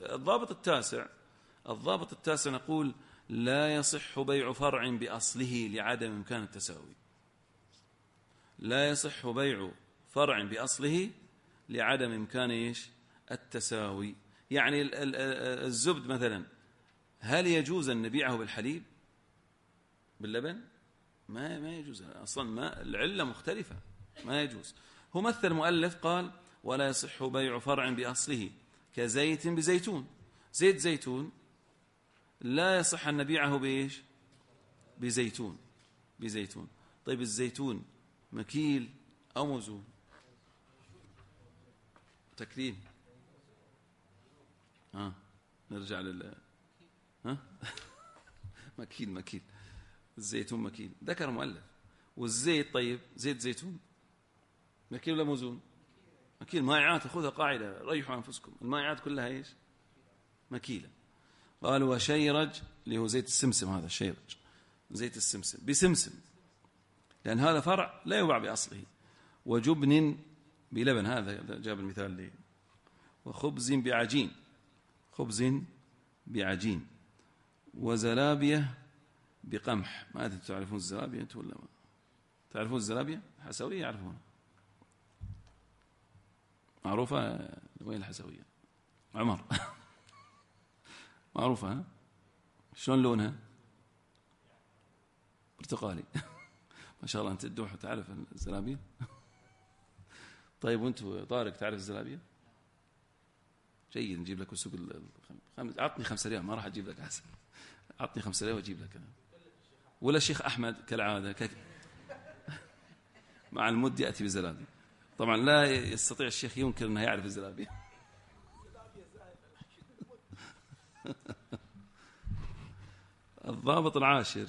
الضابط التاسع نقول: لا يصح بيع فرع بأصله لعدم إمكان التساوي. لا يصح بيع فرع بأصله لعدم إمكان إيش التساوي. يعني الزبد مثلا، هل يجوز أن نبيعه بالحليب باللبن؟ ما يجوز أصلا، ما العلة مختلفة، ما يجوز. هو مثل المؤلف قال ولا يصح بيع فرع بأصله كزيت بزيتون. زيت زيتون لا يصح أن نبيعه بإيش؟ بزيتون. طيب الزيتون مكيل أو موزون؟ تكليم. نرجع مكيل. الزيتون مكيل، ذكر مؤلف. والزيت طيب، زيت زيتون مكيل ولا موزون؟ مكيل. مائعات، خذها قاعدة، ريحوا أنفسكم، المائعات كلها إيش؟ مكيلة. قال وشيرج، اللي هو زيت السمسم، هذا الشيرج زيت السمسم بسمسم، لأن هذا فرع لا يباع بأصله. وجبن بلبن، هذا جاب المثال لي. وخبز بعجين. وزلابية بقمح. ما أدري تعرفون الزلابية أنتم ولا ما تعرفون؟ الزلابية حسوية يعرفون، معروفة. وين الحسوية؟ عمر. معروفة، ها؟ شلون لونها؟ برتقالي. ما شاء الله، أنت الدوح تعرف الزلابية. طيب وأنت طارق تعرف الزلابية؟ جيد، نجيب لك السوق أعطني 5 ريال، ما راح أجيب لك أحسن. أعطني 5 ريال وأجيب لك. ولا الشيخ أحمد كالعادة مع المد يأتي بزلابية. طبعا لا يستطيع الشيخ ينكر أنه يعرف الزلابية. الضابط العاشر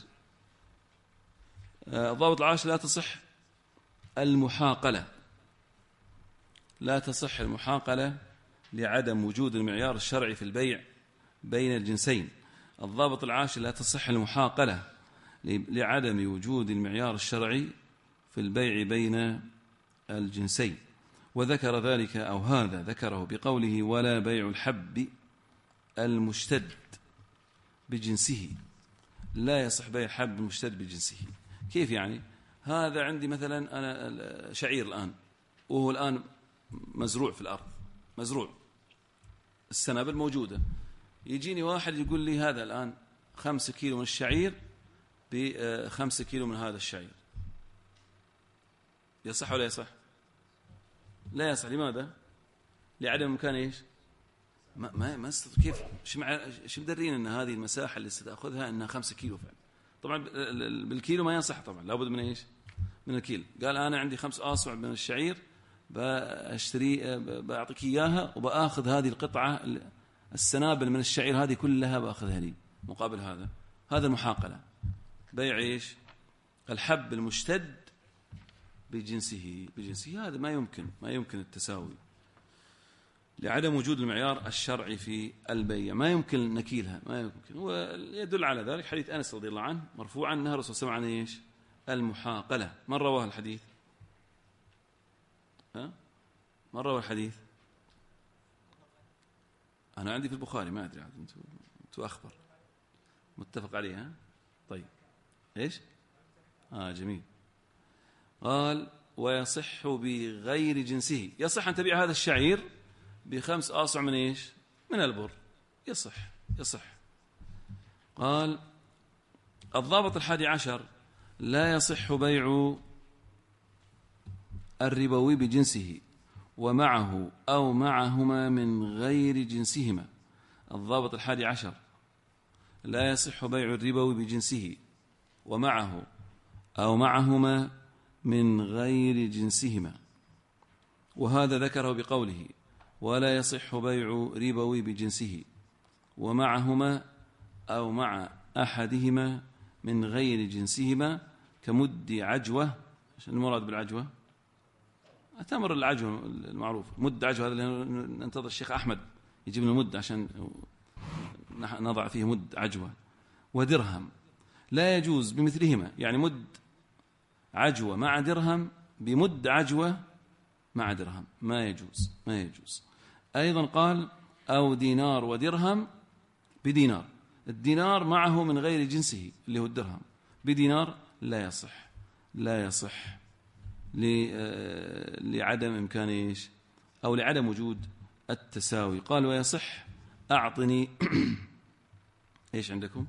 لا تصح المحاقلة. لا تصح المحاقلة لعدم وجود المعيار الشرعي في البيع بين الجنسين. الضابط العاشر لا تصح المحاقلة لعدم وجود المعيار الشرعي في البيع بين الجنسين. وذكر ذلك، أو هذا ذكره بقوله ولا بيع الحب المشتد بجنسه. لا يصح بيع الحب المشتد بجنسه. كيف يعني؟ هذا عندي مثلا أنا شعير الآن، وهو الآن مزروع في الأرض، مزروع، السنابل موجودة. يجيني واحد يقول لي هذا الآن 5 كيلو من الشعير ب5 كيلو من هذا الشعير. يصح ولا يصح؟ لا يصح. لماذا؟ لعدم إمكان إيش؟ ما كيف؟ شو مدرين أن هذه المساحة اللي ستأخذها أنها 5 كيلو فعلا؟ طبعا بالكيلو ما ينصح، طبعا لابد من إيش؟ من الكيلو. قال أنا عندي 5 آصع من الشعير، بأعطيك إياها وبأخذ هذه القطعة السنابل من الشعير هذه كلها بأخذها لي مقابل هذا. هذا المحاقلة، بيع إيش؟ الحب المشتد بجنسه. هذا ما يمكن التساوي لعدم وجود المعيار الشرعي في البيع. ما يمكن نكيلها، ما يمكن. ويدل على ذلك حديث أنس رضي الله عنه مرفوعا أنها الرسول صلى الله عليه وسلم عن إيش؟ المحاقلة. من رواه الحديث؟ من رواه الحديث؟ أنا عندي في البخاري، ما أدري أنتوا أخبر متفق عليها. طيب إيش؟ جميل. قال ويصح بغير جنسه. يصح أن تبيع هذا الشعير ب5 آصع من إيش؟ من البر. يصح. قال الضابط 11 لا يصح بيع الربوي بجنسه ومعه أو معهما من غير جنسهما. الضابط 11 لا يصح بيع الربوي بجنسه ومعه أو معهما من غير جنسهما. وهذا ذكره بقوله ولا يصح بيع ربوي بجنسه ومعهما أو مع أحدهما من غير جنسهما كمد عجوة. شنو المراد بالعجوة؟ تمر العجوة المعروف، مد عجوة، هذا اللي ننتظر الشيخ أحمد يجيب لنا مد عشان نضع فيه مد عجوة. ودرهم لا يجوز بمثلهما، يعني مد عجوة مع درهم بمد عجوة مع درهم، ما يجوز. أيضا قال أو دينار ودرهم بدينار. الدينار معه من غير جنسه اللي هو الدرهم بدينار لا يصح. لعدم إمكان إيش أو لعدم وجود التساوي. قال ويصح أعطني إيش عندكم؟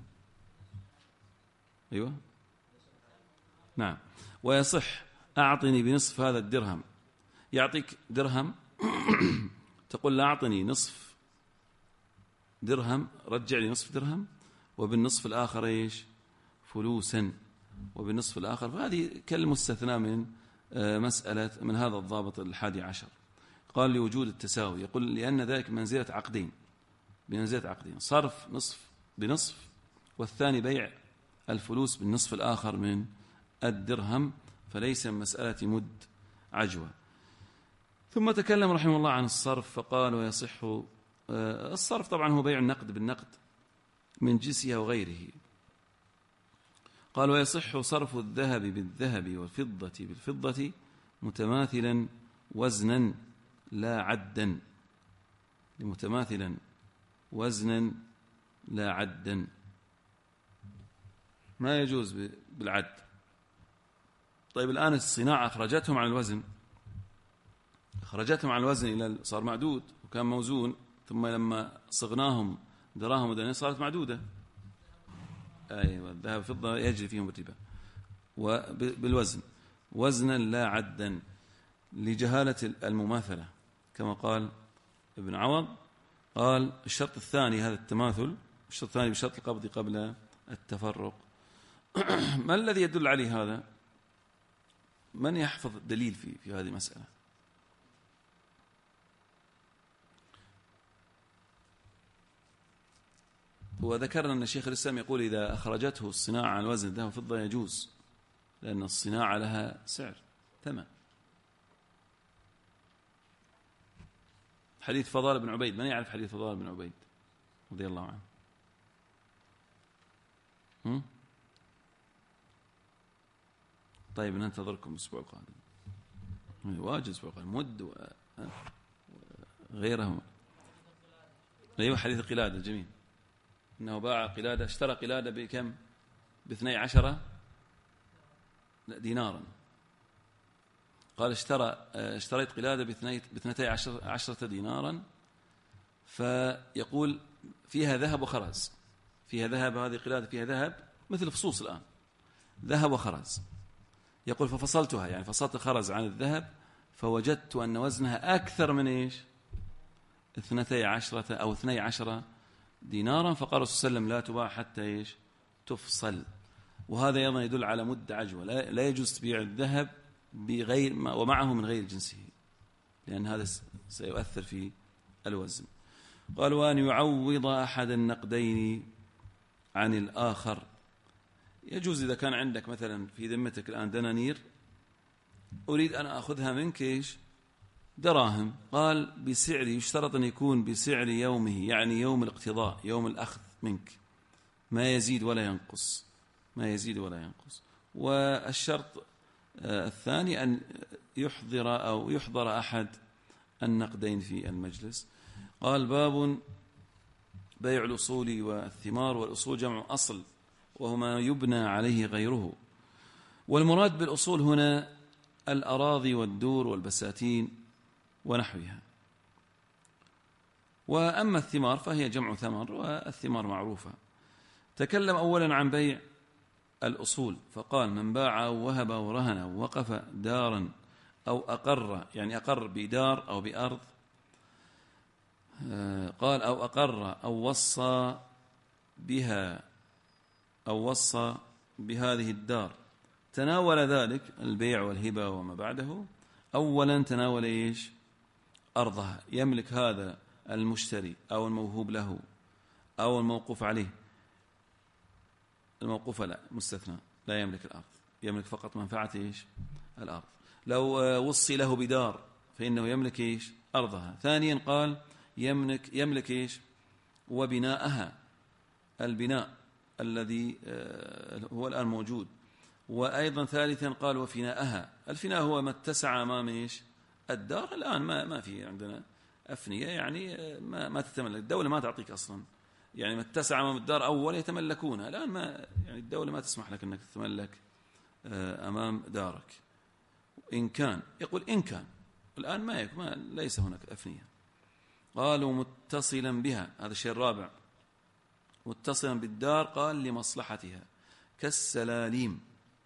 أيوة نعم. ويصح أعطني بنصف هذا الدرهم. يعطيك درهم تقول لا أعطني نصف درهم، رجع لي نصف درهم، وبالنصف الآخر إيش فلوسا، وبالنصف الآخر. فهذه كالمستثنى من مسألة من هذا الضابط 11. قال لوجود التساوي، يقول لأن ذلك منزلة عقدين، بمنزلة عقدين، صرف نصف بنصف، والثاني بيع الفلوس بالنصف الآخر من الدرهم، فليس من مسألة مد عجوة. ثم تكلم رحمه الله عن الصرف فقال ويصح الصرف طبعا هو بيع النقد بالنقد من جنسها وغيره. قال ويصح صرف الذهب بالذهب والفضة بالفضة متماثلا وزنا لا عدا، متماثلا وزنا لا عدا، ما يجوز بالعد. طيب الآن الصناعة أخرجتهم عن الوزن، أخرجتهم عن الوزن إلى صار معدود وكان موزون، ثم لما صغناهم دراهم ودنانير صارت معدودة. أيوة الذهب والفضة يجري فيهم الربا وبالوزن وزنا لا عدا لجهالة المماثلة، كما قال ابن عوض. قال الشرط الثاني هذا التماثل، الشرط الثاني بشرط القبض قبل التفرق. ما الذي يدل عليه هذا؟ من يحفظ الدليل في هذه المسألة؟ وذكرنا أن الشيخ الإسلام يقول إذا أخرجته الصناعة عن وزن الذهب والفضة يجوز، لأن الصناعة لها سعر ثمن. حديث فضال بن عبيد، من يعرف حديث فضال بن عبيد رضي الله عنه؟ طيب ننتظركم الأسبوع القادم، واجب الأسبوع القادم مد وغيره. أيوة حديث القلادة جميل، إنه باع قلادة، اشترى قلادة بكم؟ ب12 دينارا. قال اشتريت قلادة ب12 دينارا، فيقول فيها ذهب وخرز، فيها ذهب، هذه قلادة فيها ذهب مثل فصوص الآن، ذهب وخرز. يقول ففصلتها، يعني فصلت الخرز عن الذهب، فوجدت أن وزنها أكثر من إيش 12 أو 12 دينارا. فقال الرسول صلى الله عليه وسلم لا تباع حتى إيش تفصل. وهذا أيضا يدل على مد عجوة، لا يجوز تبيع الذهب بغير ومعه من غير جنسه، لأن هذا سيؤثر في الوزن. قال وأن يعوض أحد النقدين عن الآخر. يجوز إذا كان عندك مثلا في ذمتك الآن دنانير، أريد أن أخذها منك إيش دراهم، قال بسعر، يشترط أن يكون بسعر يومه، يعني يوم الاقتضاء، يوم الأخذ منك، ما يزيد ولا ينقص، ما يزيد ولا ينقص. والشرط الثاني أن يحضر أحد النقدين في المجلس. قال باب بيع الأصول والثمار. والأصول جمع أصل، وهما يبنى عليه غيره. والمراد بالأصول هنا الأراضي والدور والبساتين ونحوها. وأما الثمار فهي جمع ثمر، والثمار معروفة. تكلم أولا عن بيع الأصول، فقال من باع أو وهب أو رهن أو وقف دارا أو أقر، يعني أقر بدار أو بأرض، قال أو أقر أو وصى بها أو وصى بهذه الدار، تناول ذلك البيع والهبة وما بعده. أولا تناول إيش أرضها، يملك هذا المشتري أو الموهوب له أو الموقوف عليه. الموقوف لا مستثنى، لا يملك الأرض، يملك فقط منفعة إيش الأرض. لو وصي له بدار فإنه يملك إيش أرضها. ثانيا قال يملك إيش وبناءها، البناء الذي هو الآن موجود. وأيضا ثالثا قال وفناءها، الفناء هو ما اتسع أمام إيش الدار. الآن ما في عندنا أفنية، يعني ما تتملك الدولة، ما تعطيك أصلا، يعني ما اتسع أمام الدار أول يتملكونها. الآن ما يعني الدولة ما تسمح لك أنك تتملك أمام دارك. إن كان، يقول إن كان، الآن ما ليس هناك أفنية. قالوا متصلا بها، هذا الشيء الرابع، متصلا بالدار، قال لمصلحتها، كالسلاليم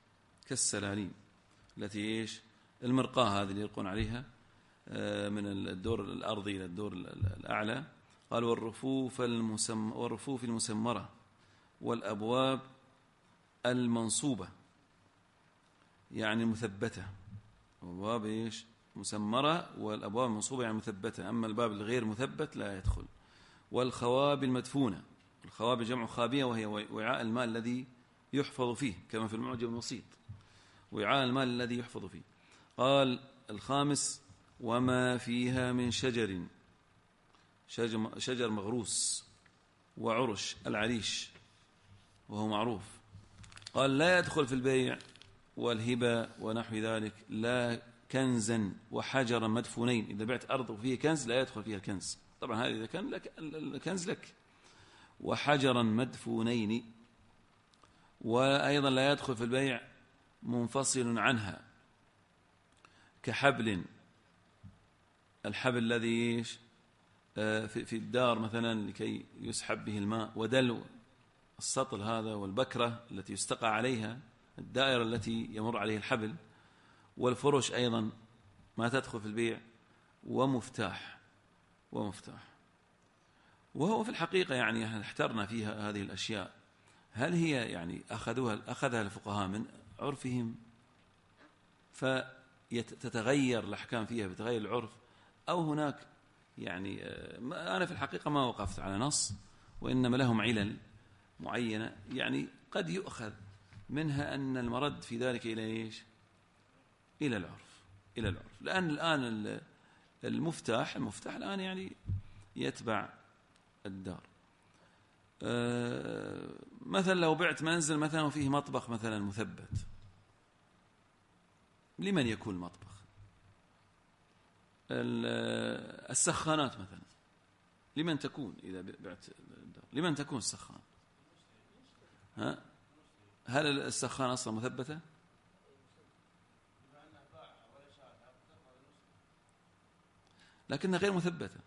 التي إيش؟ المرقاة هذه اللي يلقون عليها من الدور الأرضي إلى الدور الأعلى. قال والرفوف المسمرة والأبواب المنصوبة، يعني مثبتة. الأبواب إيش؟ مسمرة، والأبواب المنصوبة يعني مثبتة، أما الباب الغير مثبت لا يدخل. والخواب المدفونة، الخواب جمع خابية، وهي وعاء الماء الذي يحفظ فيه، كما في المعجم الوسيط، وعاء الماء الذي يحفظ فيه. قال الخامس وما فيها من شجر مغروس وعرش، العريش وهو معروف. قال لا يدخل في البيع والهبة ونحو ذلك، لا كنزا وحجرا مدفونين. إذا بعت أرض وفيه كنز لا يدخل فيها الكنز، طبعا هذا إذا كان لك الكنز لك. وحجرا مدفونين. وأيضا لا يدخل في البيع منفصل عنها، كحبل، الحبل الذي في الدار مثلا لكي يسحب به الماء، ودلو السطل هذا، والبكرة التي يستقى عليها، الدائرة التي يمر عليه الحبل، والفرش أيضا ما تدخل في البيع، ومفتاح. وهو في الحقيقة يعني احترنا فيها هذه الأشياء، هل هي يعني أخذها الفقهاء من عرفهم فتتغير الأحكام فيها بتغير العرف، أو هناك يعني أنا في الحقيقة ما وقفت على نص، وإنما لهم علل معينة يعني قد يؤخذ منها أن المرد في ذلك إلى إيش؟ إلى العرف. لأن الآن المفتاح الآن يعني يتبع الدار. مثلا لو بعت منزل مثلا وفيه مطبخ مثلا مثبت، لمن يكون المطبخ؟ السخانات مثلا لمن تكون؟ إذا بعت الدار لمن تكون السخان؟ هل السخان أصلا مثبتة؟ لكنها غير مثبتة،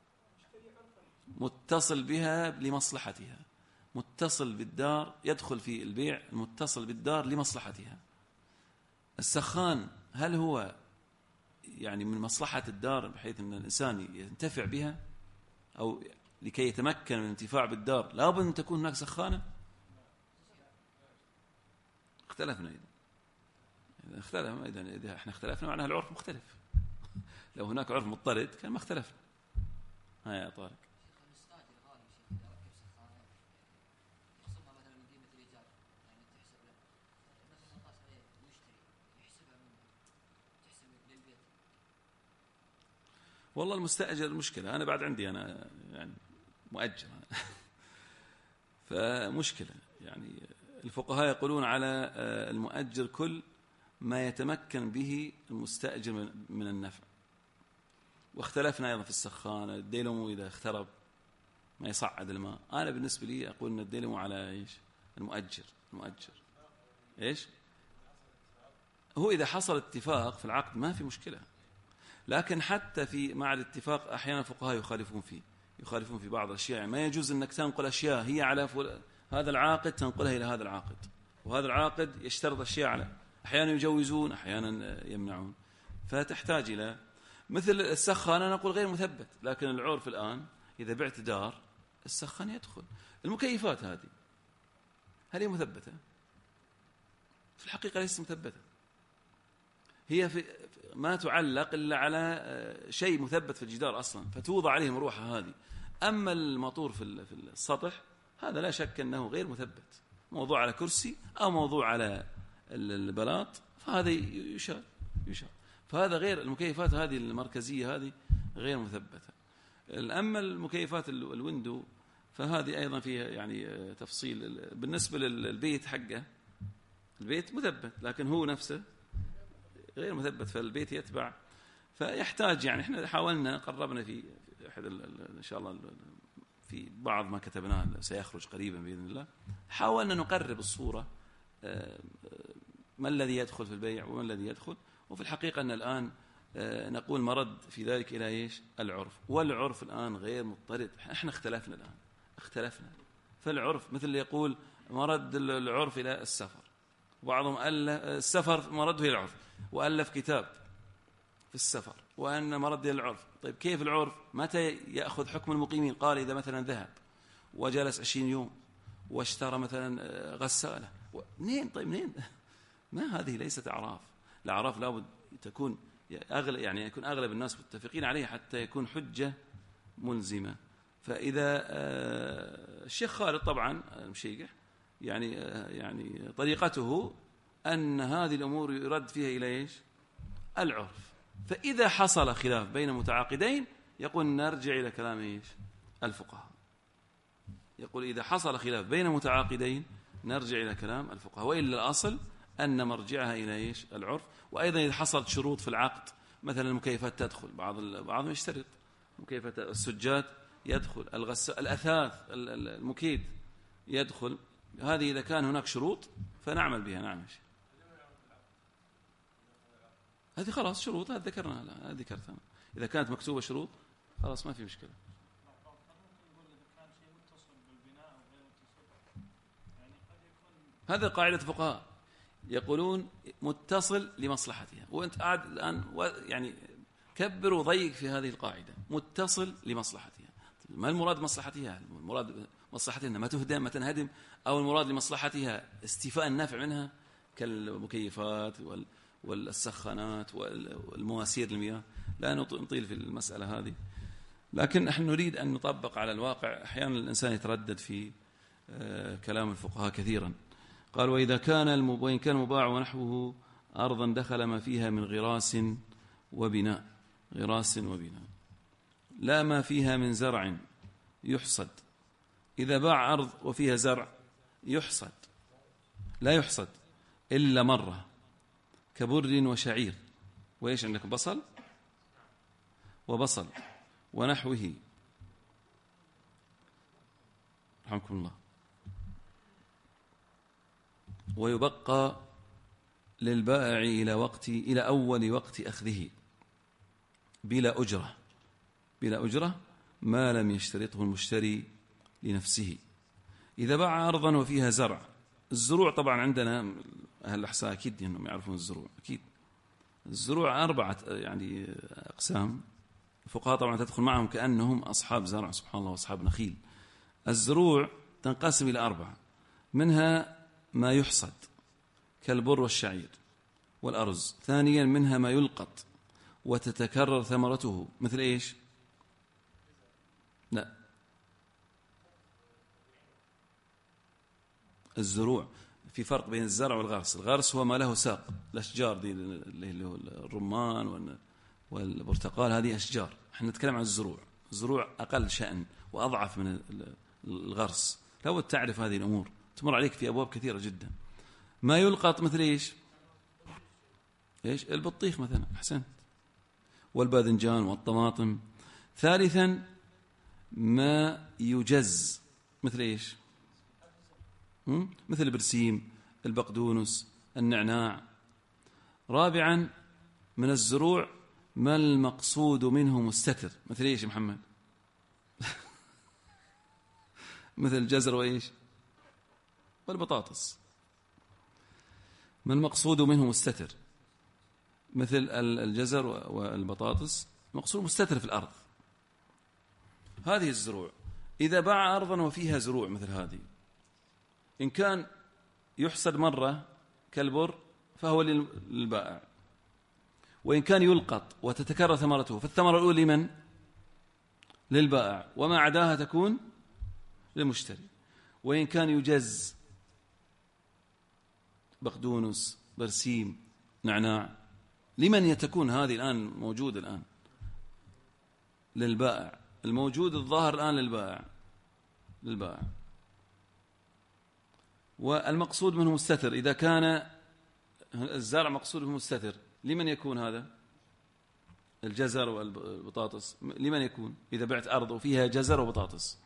متصل بها لمصلحتها، متصل بالدار، يدخل في البيع المتصل بالدار لمصلحتها. السخان هل هو يعني من مصلحة الدار بحيث أن الإنسان ينتفع بها، أو لكي يتمكن من الانتفاع بالدار لابد أن تكون هناك سخانة؟ اختلفنا إذا احنا اختلفنا معناها العرف مختلف. لو هناك عرف مضطرد كان ما اختلفنا. ها يا طارق. والله المستأجر المشكلة، أنا بعد عندي أنا يعني مؤجر فمشكلة يعني الفقهاء يقولون على المؤجر كل ما يتمكن به المستأجر من النفع. واختلفنا أيضا في السخان، الديلمو إذا اخترب ما يصعد الماء. أنا بالنسبة لي أقول أن الديلمو على إيش؟ المؤجر إيش؟ هو إذا حصل اتفاق في العقد ما في مشكلة، لكن حتى في مع الاتفاق أحيانا الفقهاء يخالفون في بعض الأشياء. يعني ما يجوز أنك تنقل أشياء هي على هذا العاقد تنقلها إلى هذا العاقد، وهذا العاقد يشترط أشياء على، أحيانا يجوزون أحيانا يمنعون. فتحتاج إلى مثل السخان، أنا أقول غير مثبت، لكن العرف الآن إذا بعت دار السخان يدخل. المكيفات هذه هل هي مثبتة؟ في الحقيقة ليست مثبتة، هي ما تعلق إلا على شيء مثبت في الجدار أصلا، فتوضع عليه مروحة هذه. أما الماطور في السطح هذا لا شك أنه غير مثبت، موضوع على كرسي أو موضوع على البلاط، فهذا يشار. فهذا غير المكيفات هذه المركزية، هذه غير مثبتة. أما المكيفات الويندو فهذه أيضا فيها يعني تفصيل. بالنسبة للبيت حقه، البيت مثبت لكن هو نفسه غير مثبت، فالبيت يتبع. فيحتاج يعني احنا حاولنا قربنا في أحد إن شاء الله في بعض ما كتبناه سيخرج قريبا بإذن الله، حاولنا نقرب الصورة ما الذي يدخل في البيع وما الذي يدخل، وفي الحقيقة أن الآن نقول مرد في ذلك إلى إيش؟ العرف، والعرف الآن غير مضطرد. إحنا اختلفنا الآن، اختلفنا. فالعرف مثل اللي يقول مرد العرف إلى السفر، وبعضهم السفر مرده إلى العرف، وألف كتاب في السفر وأن مرد إلى العرف. طيب كيف العرف؟ متى يأخذ حكم المقيمين؟ قال إذا مثلا ذهب وجلس 20 يوم واشترى مثلا غسالة منين؟ طيب منين؟ ما هذه ليست أعراف. الأعراف لابد تكون يعني يكون أغلب الناس متفقين عليه حتى يكون حجة ملزمة. فإذا الشيخ خالد طبعا المشيقح يعني طريقته أن هذه الأمور يرد فيها إلى إيش؟ العرف. فإذا حصل خلاف بين متعاقدين يقول نرجع إلى كلام إيش؟ الفقهاء. يقول إذا حصل خلاف بين متعاقدين نرجع إلى كلام الفقهاء، وإلا الأصل أن مرجعها إلى إيش؟ العرف. وأيضا إذا حصلت شروط في العقد، مثلا المكيفات تدخل، بعضهم يشترط مكيفات، السجاد يدخل، الأثاث المكيد يدخل، هذه إذا كان هناك شروط فنعمل بها. نعم هذه خلاص شروط، هذه ذكرناها، هذه ذكرتها. إذا كانت مكتوبة شروط خلاص ما في مشكلة. هذا قاعدة الفقهاء، يقولون متصل لمصلحتها. وأنت قاعد الآن يعني كبر وضيق في هذه القاعدة، متصل لمصلحتها. ما المراد مصلحتها؟ المراد مصلحتها ما تهدم ما تنهدم، أو المراد لمصلحتها استيفاء النفع منها كالمكيفات والسخانات والمواسير المياه. لا نطيل في المسألة هذه، لكن نحن نريد أن نطبق على الواقع. أحيانا الإنسان يتردد في كلام الفقهاء كثيرا. قال وإذا كان المباع ونحوه أرضا دخل ما فيها من غراس وبناء، غراس وبناء، لا ما فيها من زرع يحصد. إذا باع أرض وفيها زرع يحصد، لا يحصد إلا مرة، كبر وشعير، وإيش عندك؟ بصل وبصل ونحوه، رحمكم الله. ويبقى للبائع إلى أول وقت أخذه بلا أجرة ما لم يشترطه المشتري لنفسه. إذا باع أرضا وفيها زرع، الزروع طبعا عندنا أهل الأحساء أكيد أنهم يعرفون الزروع، أكيد الزروع 4 يعني أقسام. الفقهاء طبعا تدخل معهم كأنهم أصحاب زرع، سبحان الله، وأصحاب نخيل. الزروع تنقسم إلى 4، منها ما يحصد كالبر والشعير والأرز. ثانيا منها ما يلقط وتتكرر ثمرته، مثل إيش؟ لا، الزروع في فرق بين الزرع والغرس. الغرس هو ما له ساق، الأشجار دي اللي هو الرمان والبرتقال، هذه أشجار. احنا نتكلم عن الزروع. الزروع أقل شأن وأضعف من الغرس. لو تعرف هذه الأمور تمر عليك في أبواب كثيرة جدا. ما يلقط مثل إيش؟ البطيخ مثلا، أحسنت، والباذنجان والطماطم. ثالثا ما يجز، مثل إيش؟ مثل البرسيم، البقدونس، النعناع. رابعا من الزروع ما المقصود منه مستتر، مثل إيش يا محمد؟ مثل الجزر وإيش؟ والبطاطس. ما المقصود منه مستتر، مثل الجزر والبطاطس، مقصود مستتر في الأرض. هذه الزروع. إذا باع أرضا وفيها زروع مثل هذه، إن كان يحصد مرة كالبر فهو للبائع، وإن كان يلقط وتتكرر ثمرته فالثمرة الأولى لمن؟ للبائع، وما عداها تكون للمشتري. وإن كان يجز بقدونس، برسيم، نعناع، لمن يتكون هذه الآن موجودة الآن؟ للبائع. الموجود الظاهر الآن للبائع. والمقصود منه مستتر، إذا كان الزرع مقصود منه مستتر لمن يكون هذا؟ الجزر والبطاطس لمن يكون؟ إذا بعت أرض وفيها جزر وبطاطس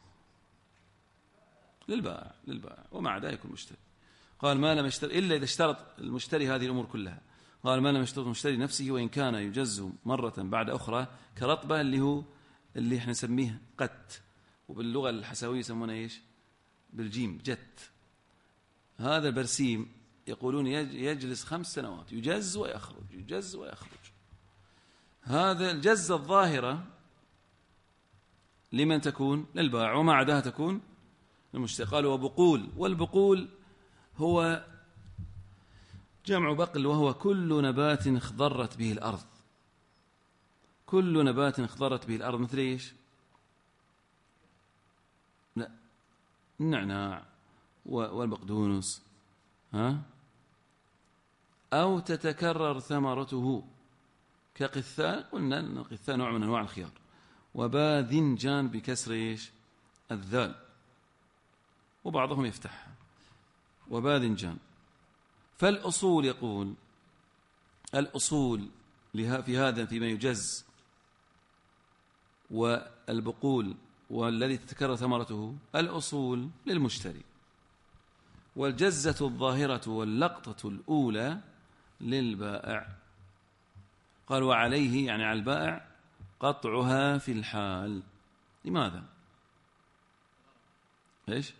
للبائع، وما عدا يكون مشتري. قال ما لم يشتري إلا إذا اشترط المشتري هذه الأمور كلها. قال ما لم يشترط المشتري نفسه وإن كان يجز مرة بعد أخرى كرطبة اللي احنا نسميه قت، وباللغة الحساوية يسمونه ايش؟ بالجيم جت. هذا البرسيم يقولون يجلس 5 سنوات يجز ويخرج يجز ويخرج. هذا الجزة الظاهرة لمن تكون؟ للبائع، وما عداها تكون للمشتري. قالوا وبقول، والبقول هو جمع بقل، وهو كل نبات اخضرت به الأرض. كل نبات اخضرت به الأرض مثل ايش؟ لا، النعناع والبقدونس، أو تتكرر ثمرته كقثاء، قلنا أن القثاء نوع من أنواع الخيار. وباذنجان بكسر ايش؟ الذال، وبعضهم يفتحها وباذنجان. فالأصول يقول الأصول في هذا فيما يجز والبقول والذي تتكرر ثمرته، الأصول للمشتري، والجزة الظاهرة واللقطة الأولى للبائع. قال وعليه يعني على البائع قطعها في الحال. لماذا؟ إيش؟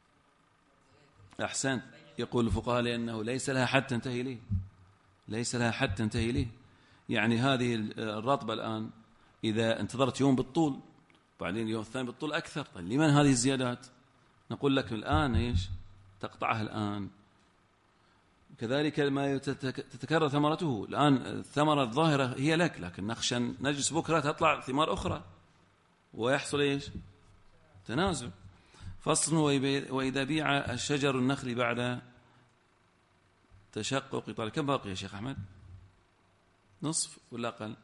أحسنت. يقول الفقهاء لأنه ليس لها حد تنتهي إليه، ليس لها حد تنتهي إليه. يعني هذه الرطبة الآن إذا انتظرت يوم بالطول، بعدين اليوم الثاني بالطول أكثر، طيب لمن هذه الزيادات؟ نقول لك الآن إيش؟ تقطعها الآن. كذلك ما تتكرر ثمرته الآن، الثمرة الظاهرة هي لك، لكن نخشى نجلس بكرة تطلع ثمار أخرى ويحصل إيش؟ تنازل. فصل وإذا بيع الشجر النخل بعد تشقق طال. كم باقي يا شيخ أحمد؟ نصف ولا أقل؟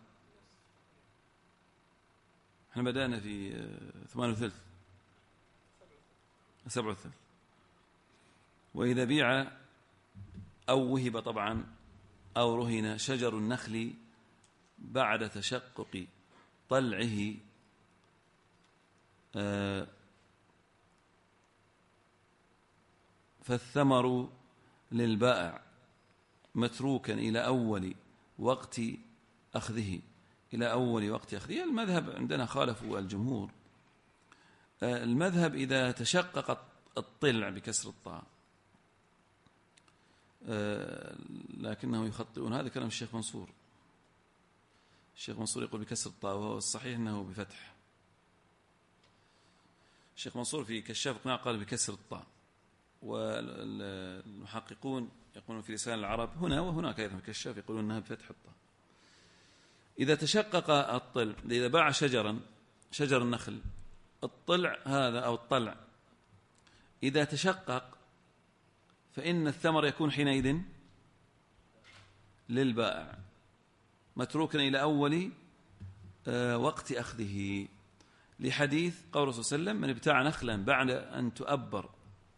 احنا بدأنا في 8 7 وإذا بيع أو وهب طبعا أو رهن شجر النخل بعد تشقق طلعه فالثمر للبائع متروكا إلى أول وقت أخذه. إلى أول وقت أخذه. المذهب عندنا خالفوا الجمهور. المذهب إذا تشقق الطلع بكسر الطاء، لكنهم يخطئون. هذا كلام الشيخ منصور. الشيخ منصور يقول بكسر الطاء، وهو الصحيح أنه بفتح. الشيخ منصور في كشاف القناع قال بكسر الطاء، والمحققون يقولون في لسان العرب هنا وهناك أيضا في كشاف يقولون أنها بفتح الطاء. إذا تشقق الطلع، إذا باع شجر النخل، الطلع هذا أو الطلع إذا تشقق فإن الثمر يكون حينئذ للبائع متروكا إلى أول وقت أخذه، لحديث قول الرسول صلى الله عليه وسلم من ابتاع نخلا بعد أن تؤبر،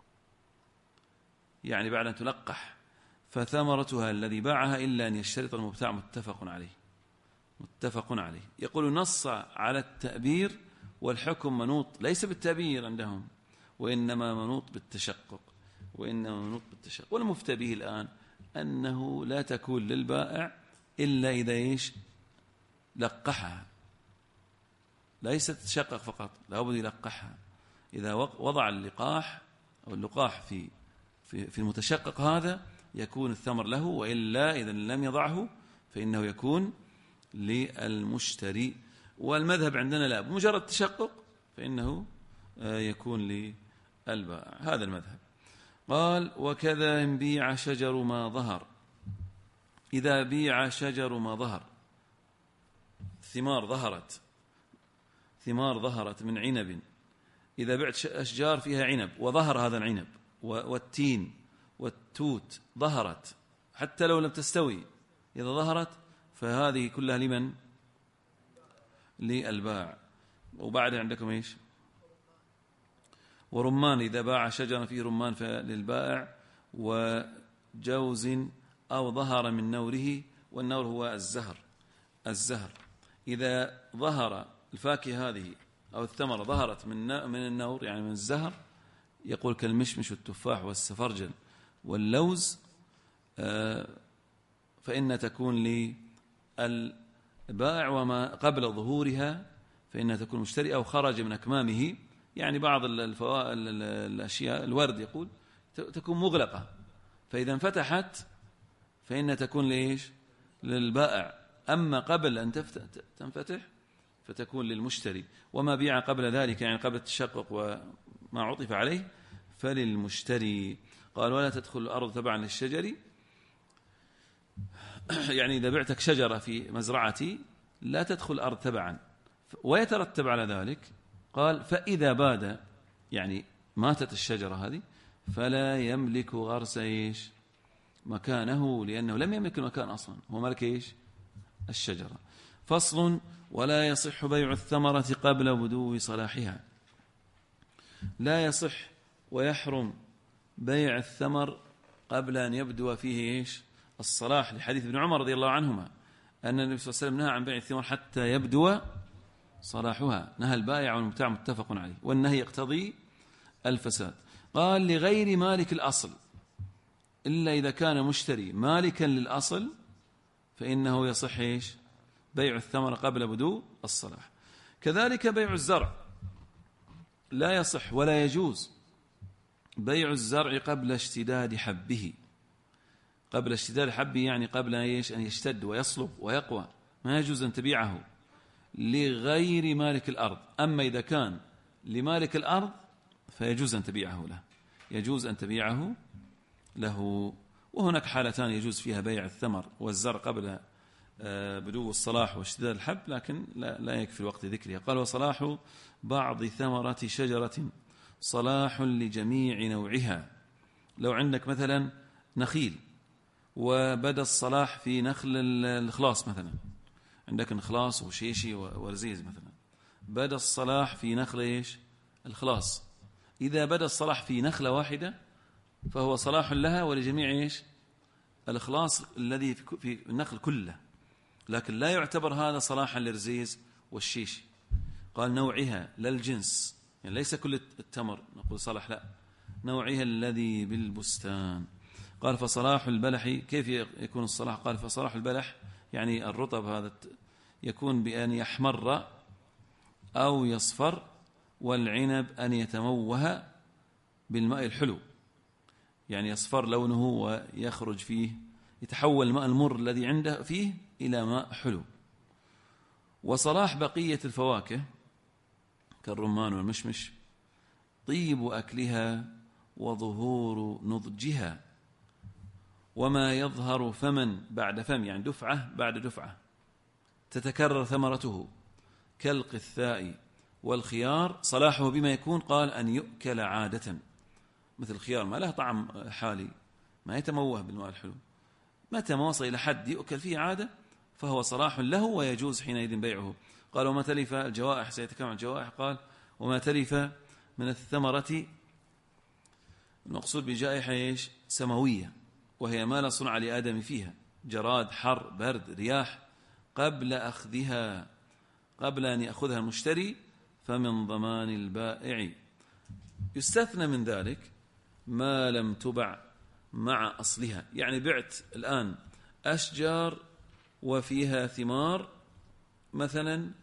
يعني بعد أن تلقح، فثمرتها الذي باعها إلا أن يشترط المبتاع. متفق عليه. يقول نص على التأبير، والحكم منوط ليس بالتأبير عندهم، وإنما منوط بالتشقق. والمفتى به الآن أنه لا تكون للبائع إلا إذا إيش؟ لقحها، ليست تشقق فقط، لا بد يلقحها. إذا وضع اللقاح أو اللقاح في المتشقق هذا يكون الثمر له، وإلا إذا لم يضعه فإنه يكون للمشتري. والمذهب عندنا لا، بمجرد تشقق فإنه يكون للبائع. هذا المذهب. قال وكذا إن بيع شجر ما ظهر. إذا بيع شجر ما ظهر، ثمار ظهرت من عنب. إذا بعت أشجار فيها عنب وظهر هذا العنب، والتين والتوت ظهرت حتى لو لم تستوي، إذا ظهرت فهذه كلها لمن؟ للبائع. وبعد عندكم إيش؟ ورمان، إذا باع شجرا فيه رمان فللبائع. وجوز أو ظهر من نوره، والنور هو الزهر. إذا ظهر الفاكهة هذه أو الثمرة ظهرت من النور، يعني من الزهر، يقول كالمشمش والتفاح والسفرجل واللوز، فإن تكون للبائع، وما قبل ظهورها فإنها تكون مشتري، أو خرج من أكمامه، يعني بعض الأشياء الورد يقول تكون مغلقة، فإذا انفتحت فإنها تكون ليش؟ للبائع، أما قبل أن تنفتح فتكون للمشتري، وما بيع قبل ذلك يعني قبل التشقق وما عطف عليه فللمشتري. قال ولا تدخل الأرض تبعا للشجر، يعني إذا بعتك شجرة في مزرعتي لا تدخل الأرض تبعا، ويترتب على ذلك قال فإذا باد، يعني ماتت الشجرة هذه، فلا يملك غرس إيش؟ مكانه، لأنه لم يملك المكان أصلا، هو ملك إيش؟ الشجرة. فصل: ولا يصح بيع الثمرة قبل بدو صلاحها. لا يصح ويحرم بيع الثمر قبل أن يبدو فيه إيش؟ الصلاح، لحديث ابن عمر رضي الله عنهما أن النبي صلى الله عليه وسلم نهى عن بيع الثمر حتى يبدو صلاحها، نهى البائع والمبتاع، متفق عليه، والنهي يقتضي الفساد. قال لغير مالك الأصل، إلا إذا كان مشتري مالكا للأصل فإنه يصح إيش؟ بيع الثمر قبل بدو الصلاح. كذلك بيع الزرع لا يصح ولا يجوز بيع الزرع قبل اشتداد حبه. قبل اشتداد حبه يعني قبل إيش؟ أن يشتد ويصلب ويقوى، ما يجوز أن تبيعه لغير مالك الأرض. أما إذا كان لمالك الأرض فيجوز أن تبيعه له، يجوز أن تبيعه له. وهناك حالتان يجوز فيها بيع الثمر والزرع قبل بدو الصلاح واشتداد الحب، لكن لا يكفي وقت ذكرها. قال وصلاح بعض ثمرة شجرة صلاح لجميع نوعها. لو عندك مثلا نخيل وبدأ الصلاح في نخل الإخلاص، مثلا عندك نخلاص وشيشي ورزيز مثلا، بدأ الصلاح في نخل إيش؟ الإخلاص. إذا بدأ الصلاح في نخلة واحدة فهو صلاح لها ولجميع إيش؟ الإخلاص الذي في النخل كله، لكن لا يعتبر هذا صلاحا للرزيز والشيشي. قال نوعها لا الجنس، يعني ليس كل التمر نقول صلاح، لا، نوعها الذي بالبستان. قال فصلاح البلح، كيف يكون الصلاح؟ قال فصلاح البلح يعني الرطب هذا يكون بأن يحمر أو يصفر، والعنب أن يتموه بالماء الحلو، يعني يصفر لونه ويخرج فيه، يتحول الماء المر الذي عنده فيه إلى ماء حلو. وصلاح بقية الفواكه كالرمان والمشمش طيب أكلها وظهور نضجها، وما يظهر فمن بعد فم، يعني دفعة بعد دفعة تتكرر ثمرته، كالقثاء والخيار. صلاحه بما يكون قال أن يؤكل عادة، مثل الخيار ما له طعم حالي، ما يتموه بالماء الحلو، متى ما وصل إلى حد يؤكل فيه عادة فهو صلاح له ويجوز حينئذ بيعه. قال وما تلف الجوائح، سيتكلم عن الجوائح. قال وما تلف من الثمرة، المقصود بجائحة إيش؟ سماوية، وهي ما لا صنع لآدم فيها، جراد، حر، برد، رياح، قبل أخذها، قبل أن يأخذها المشتري، فمن ضمان البائع. يستثنى من ذلك ما لم تبع مع أصلها، يعني بعت الآن أشجار وفيها ثمار، مثلا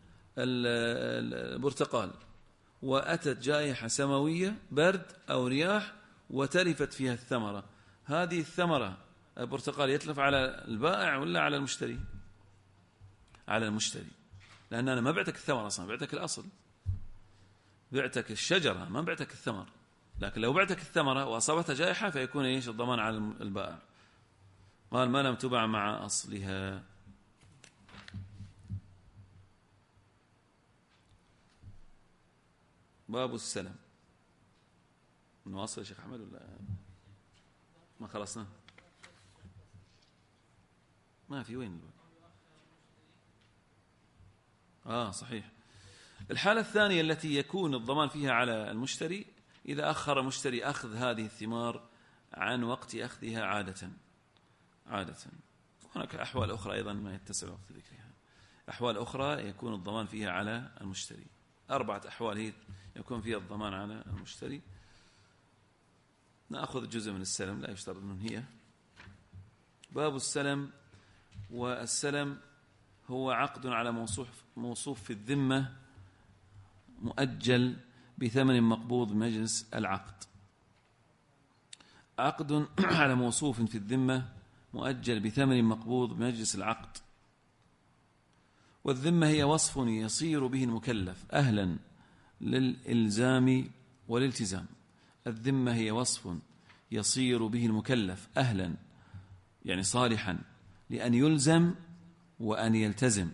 البرتقال، وأتت جائحة سماوية برد أو رياح وتلفت فيها الثمرة، هذه الثمرة البرتقال يتلف على البائع ولا على المشتري؟ على المشتري، لأن أنا ما بعتك الثمرة أصلا، بعتك الأصل، بعتك الشجرة، ما بعتك الثمر. لكن لو بعتك الثمرة وأصابتها جائحة فيكون إيش؟ الضمان على البائع. قال ما لم تبع مع أصلها. باب السلم. نواصل يا شيخ أحمد ولا ما خلصنا؟ ما في، وين صحيح. الحالة الثانية التي يكون الضمان فيها على المشتري إذا أخر المشتري أخذ هذه الثمار عن وقت أخذها عادة. هناك أحوال أخرى أيضا ما يتسع وقت ذكرها، أحوال أخرى يكون الضمان فيها على المشتري. 4 أحوال هي يكون فيها الضمان على المشتري. نأخذ جزء من السلم، لا يشترط أن هي. باب السلم والسلم هو عقد على موصوف في الذمة مؤجل بثمن مقبوض بمجلس العقد. عقد على موصوف في الذمة مؤجل بثمن مقبوض بمجلس العقد. والذمة هي وصف يصير به المكلف أهلا للإلزام والالتزام. الذمة هي وصف يصير به المكلف أهلا، يعني صالحا لأن يلزم وأن يلتزم،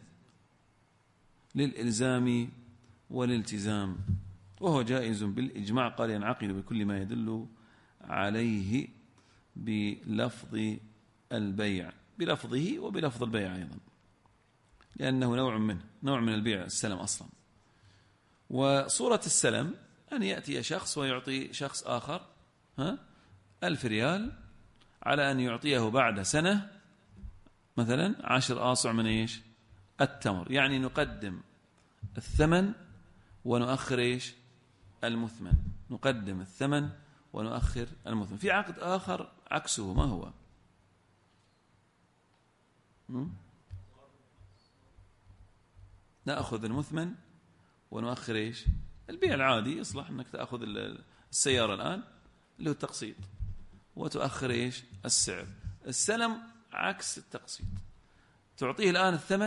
للإلزام والالتزام، وهو جائز بالإجماع. قال ينعقد بكل ما يدل عليه بلفظ البيع، بلفظه وبلفظ البيع أيضا، لأنه نوع من البيع السلم أصلا. وصورة السلم أن يأتي شخص ويعطي شخص آخر 1000 ريال على أن يعطيه بعد سنة مثلا 10 آصع من التمر، يعني نقدم الثمن ونؤخر المثمن، نقدم الثمن ونؤخر المثمن. في عقد آخر عكسه، ما هو؟ نأخذ المثمن ونؤخر البيع العادي. يصلح أنك تأخذ السيارة الآن اللي هو التقسيط وتؤخر السعر. السلم عكس التقسيط، تعطيه الآن الثمن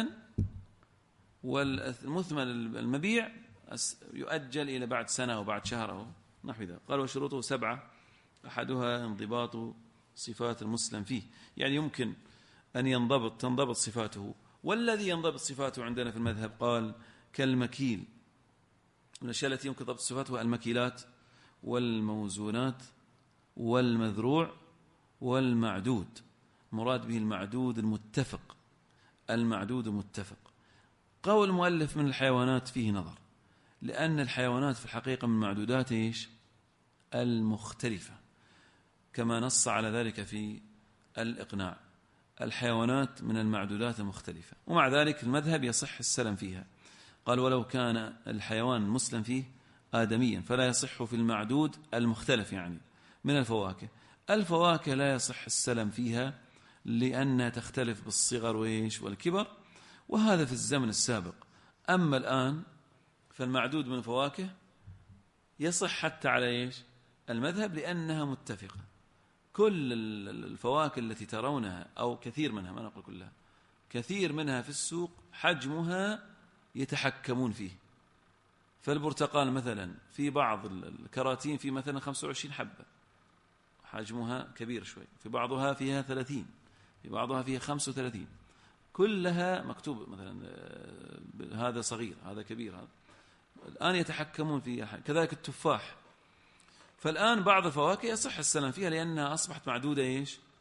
والمثمن المبيع يؤجل إلى بعد سنة أو بعد شهر أو نحو ذلك. قال وشروطه 7، أحدها انضباط صفات المسلم فيه، يعني يمكن أن تنضبط صفاته. والذي ينضبط صفاته عندنا في المذهب قال كالمكيل، من الأشياء التي يمكن ضبط صفاته المكيلات والموزونات والمذروع والمعدود. مراد به المعدود المتفق، المعدود المتفق. قول المؤلف من الحيوانات فيه نظر، لأن الحيوانات في الحقيقة من المعدودات المختلفة، كما نص على ذلك في الإقناع. الحيوانات من المعدودات المختلفة، ومع ذلك المذهب يصح السلم فيها. قال ولو كان الحيوان المسلم فيه آدميا فلا يصح في المعدود المختلف، يعني من الفواكه. الفواكه لا يصح السلم فيها لأنها تختلف بالصغر والكبر، وهذا في الزمن السابق. أما الآن فالمعدود من الفواكه يصح حتى على المذهب، لأنها متفقة. كل الفواكه التي ترونها أو كثير منها، ما نقول كلها، كثير منها في السوق حجمها يتحكمون فيه. فالبرتقال مثلا في بعض الكراتين في مثلا 25 حبة، حجمها كبير شوي، في بعضها فيها 30، في بعضها فيها 35، كلها مكتوب مثلا هذا صغير هذا كبير. هذا الآن يتحكمون فيها. كذلك التفاح. فالآن بعض الفواكه يصح السلم فيها لأنها أصبحت معدودة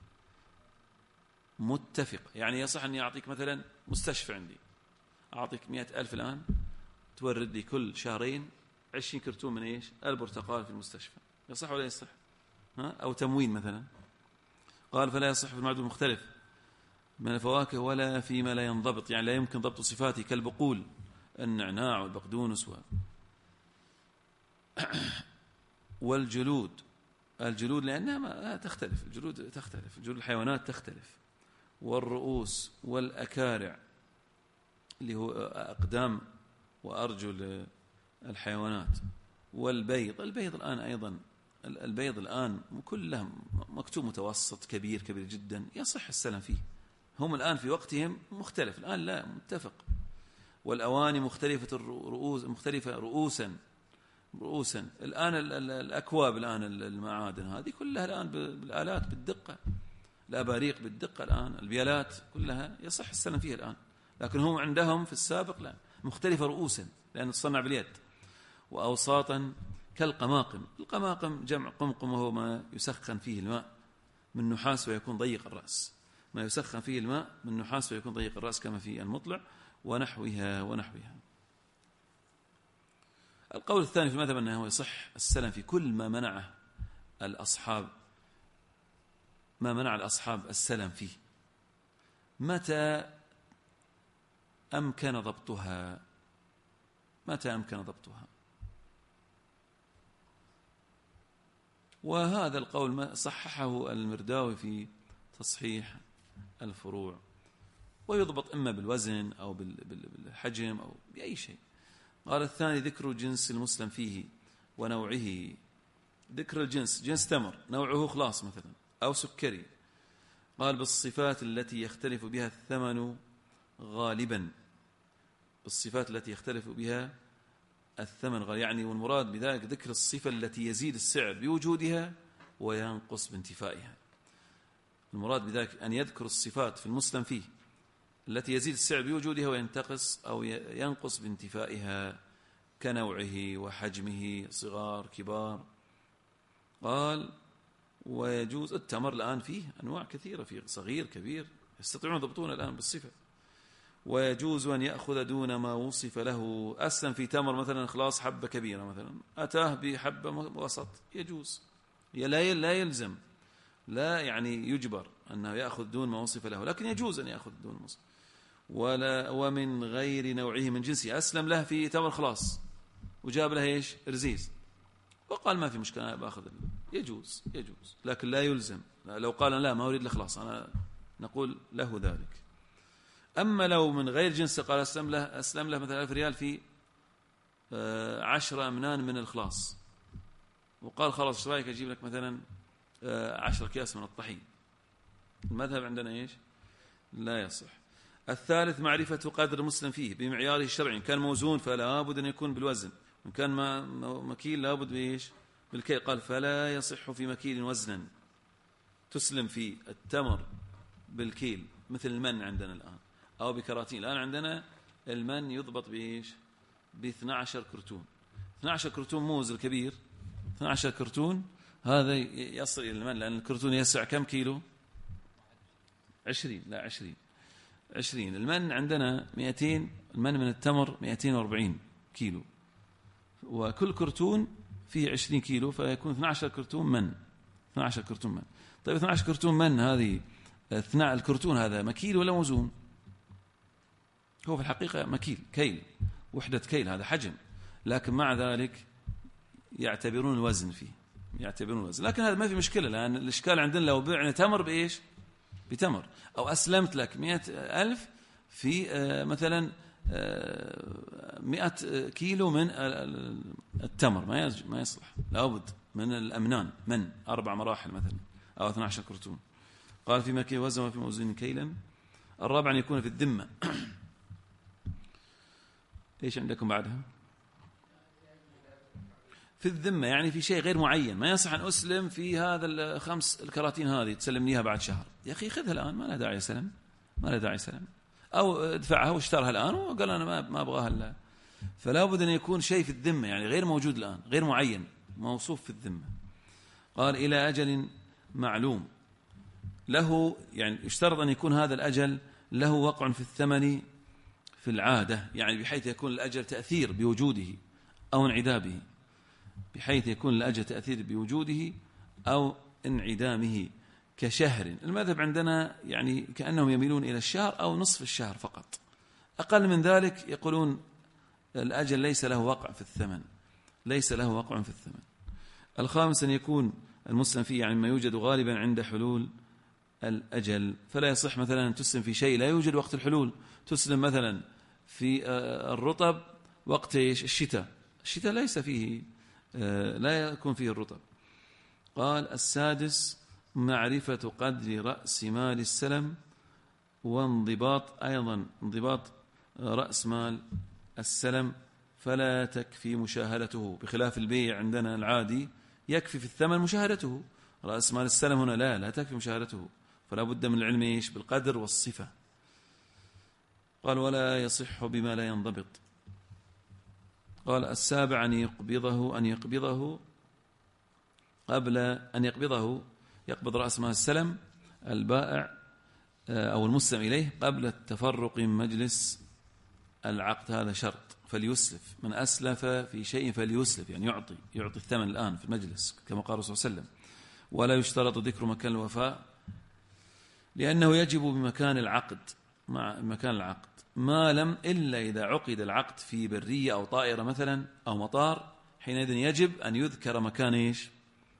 متفق. يعني يصح أن يعطيك مثلا مستشفى، عندي أعطيك 100,000 الآن تورد لي كل شهرين 20 كرتون من البرتقال في المستشفى. يصح ولا يصح؟ أو تموين مثلا. قال فلا يصح في المعدود المختلف من الفواكه ولا فيما لا ينضبط، يعني لا يمكن ضبط صفاته، كالبقول النعناع والبقدونس والجلود. الجلود لأنها ما تختلف، الجلود تختلف، جلود الحيوانات تختلف. والرؤوس والأكارع اللي هو أقدام وأرجل الحيوانات. والبيض، البيض الآن أيضا، البيض الآن كلهم مكتوب متوسط كبير كبير جدا، يصح السلم فيه. هم الآن في وقتهم مختلف، الآن لا متفق. والأواني مختلفة الرؤوس، مختلفة رؤوسا. الآن الأكواب، الآن المعادن هذه كلها الآن بالآلات بالدقة، الأباريق بالدقة الآن، البيالات كلها يصح السلم فيها الآن. لكن هم عندهم في السابق لا، مختلفة رؤوسا لأن تصنع باليد. وأوساطا كالقماقم. القماقم جمع قمقم، وهو ما يسخن فيه الماء من نحاس ويكون ضيق الرأس، ما يسخن فيه الماء من نحاس ويكون ضيق الرأس، كما في المطلع ونحوها. القول الثاني في المذهب أنه يصح السلم في كل ما منع الأصحاب السلم فيه. متى أمكن ضبطها؟ وهذا القول ما صححه المرداوي في تصحيح الفروع. ويضبط إما بالوزن أو بالحجم أو بأي شيء. قال الثاني ذكر جنس المسلم فيه ونوعه. ذكر الجنس، جنس تمر نوعه خلاص مثلا أو سكري. قال بالصفات التي يختلف بها الثمن غالبا، بالصفات التي يختلف بها الثمن غالبا، يعني والمراد بذلك ذكر الصفة التي يزيد السعر بوجودها وينقص بانتفائها. المراد بذلك أن يذكر الصفات في المسلم فيه التي يزيد السعر بوجودها وينتقص أو ينقص بانتفائها، كنوعه وحجمه، صغار كبار. قال ويجوز التمر الآن فيه أنواع كثيرة، فيه صغير كبير، يستطيعون يضبطون الآن بالصفة. ويجوز أن يأخذ دون ما وصف له. أسلم في تمر مثلا خلاص حبة كبيرة مثلا، أتاه بحبة وسط، يجوز، لا يلزم، لا يعني يجبر أنه يأخذ دون ما وصف له، لكن يجوز أن يأخذ دون ما وصف. ومن غير نوعه من جنسه. أسلم له في تمر خلاص وجاب له إيش رزيز وقال ما في مشكلة أنا بأخذ، يجوز لكن لا يلزم. لو قال لا ما أريد له خلاص أنا نقول له ذلك. أما لو من غير جنسه قال أسلم له مثلا 1000 ريال في 10 أمنان من الخلاص، وقال خلاص ايش رايك أجيب لك مثلا 10 أكياس من الطحين، المذهب عندنا إيش لا يصح. الثالث معرفة قدر المسلم فيه بمعياره الشرعي، إن كان موزون فلا بد أن يكون بالوزن، وإن كان مكيل لا بد بإيش بالكيل. قال فلا يصح في مكيل وزنا. تسلم في التمر بالكيل مثل المن عندنا الآن أو بكراتين. الآن عندنا المن يضبط بإيش ب12 كرتون، 12 كرتون موز الكبير، 12 كرتون هذا يصل إلى المن، لأن الكرتون يسع كم كيلو 20 المن عندنا 200، المن من التمر 240 كيلو، وكل كرتون فيه 20 كيلو، فيكون 12 كرتون من 12 كرتون من. طيب 12 كرتون من هذه الكرتون هذا مكيل ولا موزون؟ هو في الحقيقة مكيل، كيل، وحدة كيل، هذا حجم، لكن مع ذلك يعتبرون الوزن فيه، يعتبرون الوزن. لكن هذا ما في مشكلة، لأن الإشكال عندنا لو بعنا تمر بإيش بتمر، أو أسلمت لك 100,000 في مثلا 100 كيلو من التمر، ما يصلح، لابد من الأمنان، من 4 مراحل مثلا أو 12 كرتون. قال في مكيل وزن وفي موزون كيلا. الرابع أن يكون في الذمة. إيش عندكم بعدها؟ في الذمة يعني في شيء غير معين، ما يصح أن أسلم في هذا 5 الكراتين هذه تسلمنيها بعد شهر. يا أخي خذها الآن، ما لها داعي سلام، ما لها داعي سلام، أو ادفعها واشترها الآن وقال أنا ما أبغاها الآن. فلا بد أن يكون شيء في الذمة، يعني غير موجود الآن، غير معين، موصوف في الذمة. قال إلى أجل معلوم له، يعني يشترط أن يكون هذا الأجل له وقع في الثمن في العادة، يعني بحيث يكون الأجل تأثير بوجوده أو انعدامه، بحيث يكون الأجل تأثير بوجوده أو انعدامه، كشهر. المذهب عندنا يعني كأنهم يميلون إلى الشهر أو نصف الشهر فقط، أقل من ذلك يقولون الأجل ليس له وقع في الثمن، ليس له وقع في الثمن. الخامس أن يكون المسلم فيه يعني ما يوجد غالبا عند حلول الأجل، فلا يصح مثلا أن تسلم في شيء لا يوجد وقت الحلول. تسلم مثلا في الرطب وقت الشتاء ليس فيه، لا يكون فيه الرطب. قال السادس معرفة قدر رأس مال السلم، وانضباط أيضا انضباط رأس مال السلم، فلا تكفي مشاهدته، بخلاف البيع عندنا العادي يكفي في الثمن مشاهدته. رأس مال السلم هنا لا تكفي مشاهدته، فلا بد من العلم إيش بالقدر والصفة. قال ولا يصح بما لا ينضبط. قال السابع أن يقبضه قبل أن يقبض رأس مال السلم البائع أو المسلم إليه قبل التفرق من مجلس العقد. هذا شرط، فليسلف من أسلف في شيء فليسلف، يعني يعطي الثمن الآن في المجلس كما قال الرسول صلى الله عليه وسلم. ولا يشترط ذكر مكان الوفاء، لأنه يجب بمكان العقد، مع مكان العقد، ما لم إلا إذا عقد العقد في برية أو طائرة مثلا أو مطار، حينئذ يجب أن يذكر مكان إيش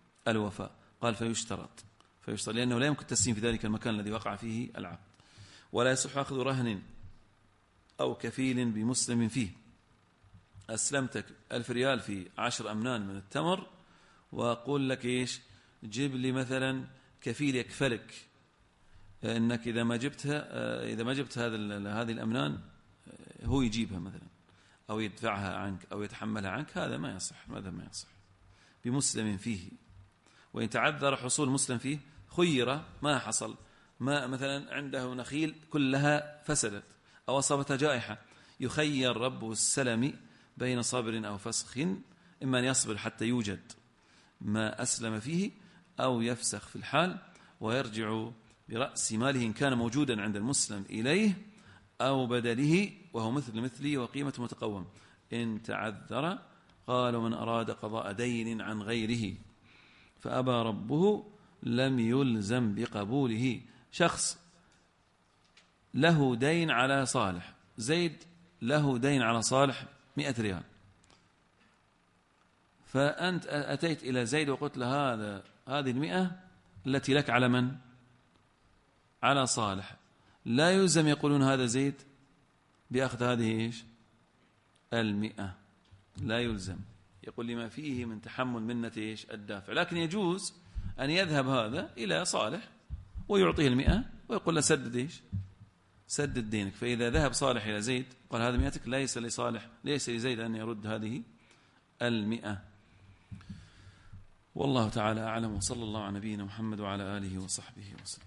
الوفاء. قال فيشترط لأنه لا يمكن التسليم في ذلك المكان الذي وقع فيه العقد. ولا يصح أخذ رهن أو كفيل بمسلم فيه. أسلمتك 1000 ريال في 10 أمنان من التمر، وأقول لك إيش، جيب لي مثلا كفيل يكفلك إنك إذا ما جبت هذه الأمنان هو يجيبها مثلا، أو يدفعها عنك أو يتحملها عنك. هذا ما يصح، ماذا ما يصح بمسلم فيه. وإن تعذر حصول مسلم فيه خير، ما حصل، ما مثلا عنده نخيل كلها فسدت أو أصابتها جائحة، يخير رب السلم بين صبر أو فسخ، إما أن يصبر حتى يوجد ما أسلم فيه أو يفسخ في الحال ويرجع برأس ماله إن كان موجودا عند المسلم إليه، أو بدله وهو مثلي وقيمة متقوم. إن تعذر قال من أراد قضاء دين عن غيره فأبى ربه لم يلزم بقبوله. شخص له دين على صالح، زيد له دين على صالح 100 ريال، فأنت أتيت إلى زيد وقلت له هذه 100 التي لك على من؟ على صالح. لا يلزم يقولون هذا زيد بأخذ هذه إيش 100، لا يلزم، يقول لما فيه من تحمل منة إيش الدافع. لكن يجوز أن يذهب هذا إلى صالح ويعطيه 100 ويقول له سدد إيش، سدد دينك. فإذا ذهب صالح إلى زيد قال هذا 100، ليس لصالح، ليس لزيد أن يرد هذه 100. والله تعالى أعلم، وصلى الله على نبينا محمد وعلى آله وصحبه وسلم.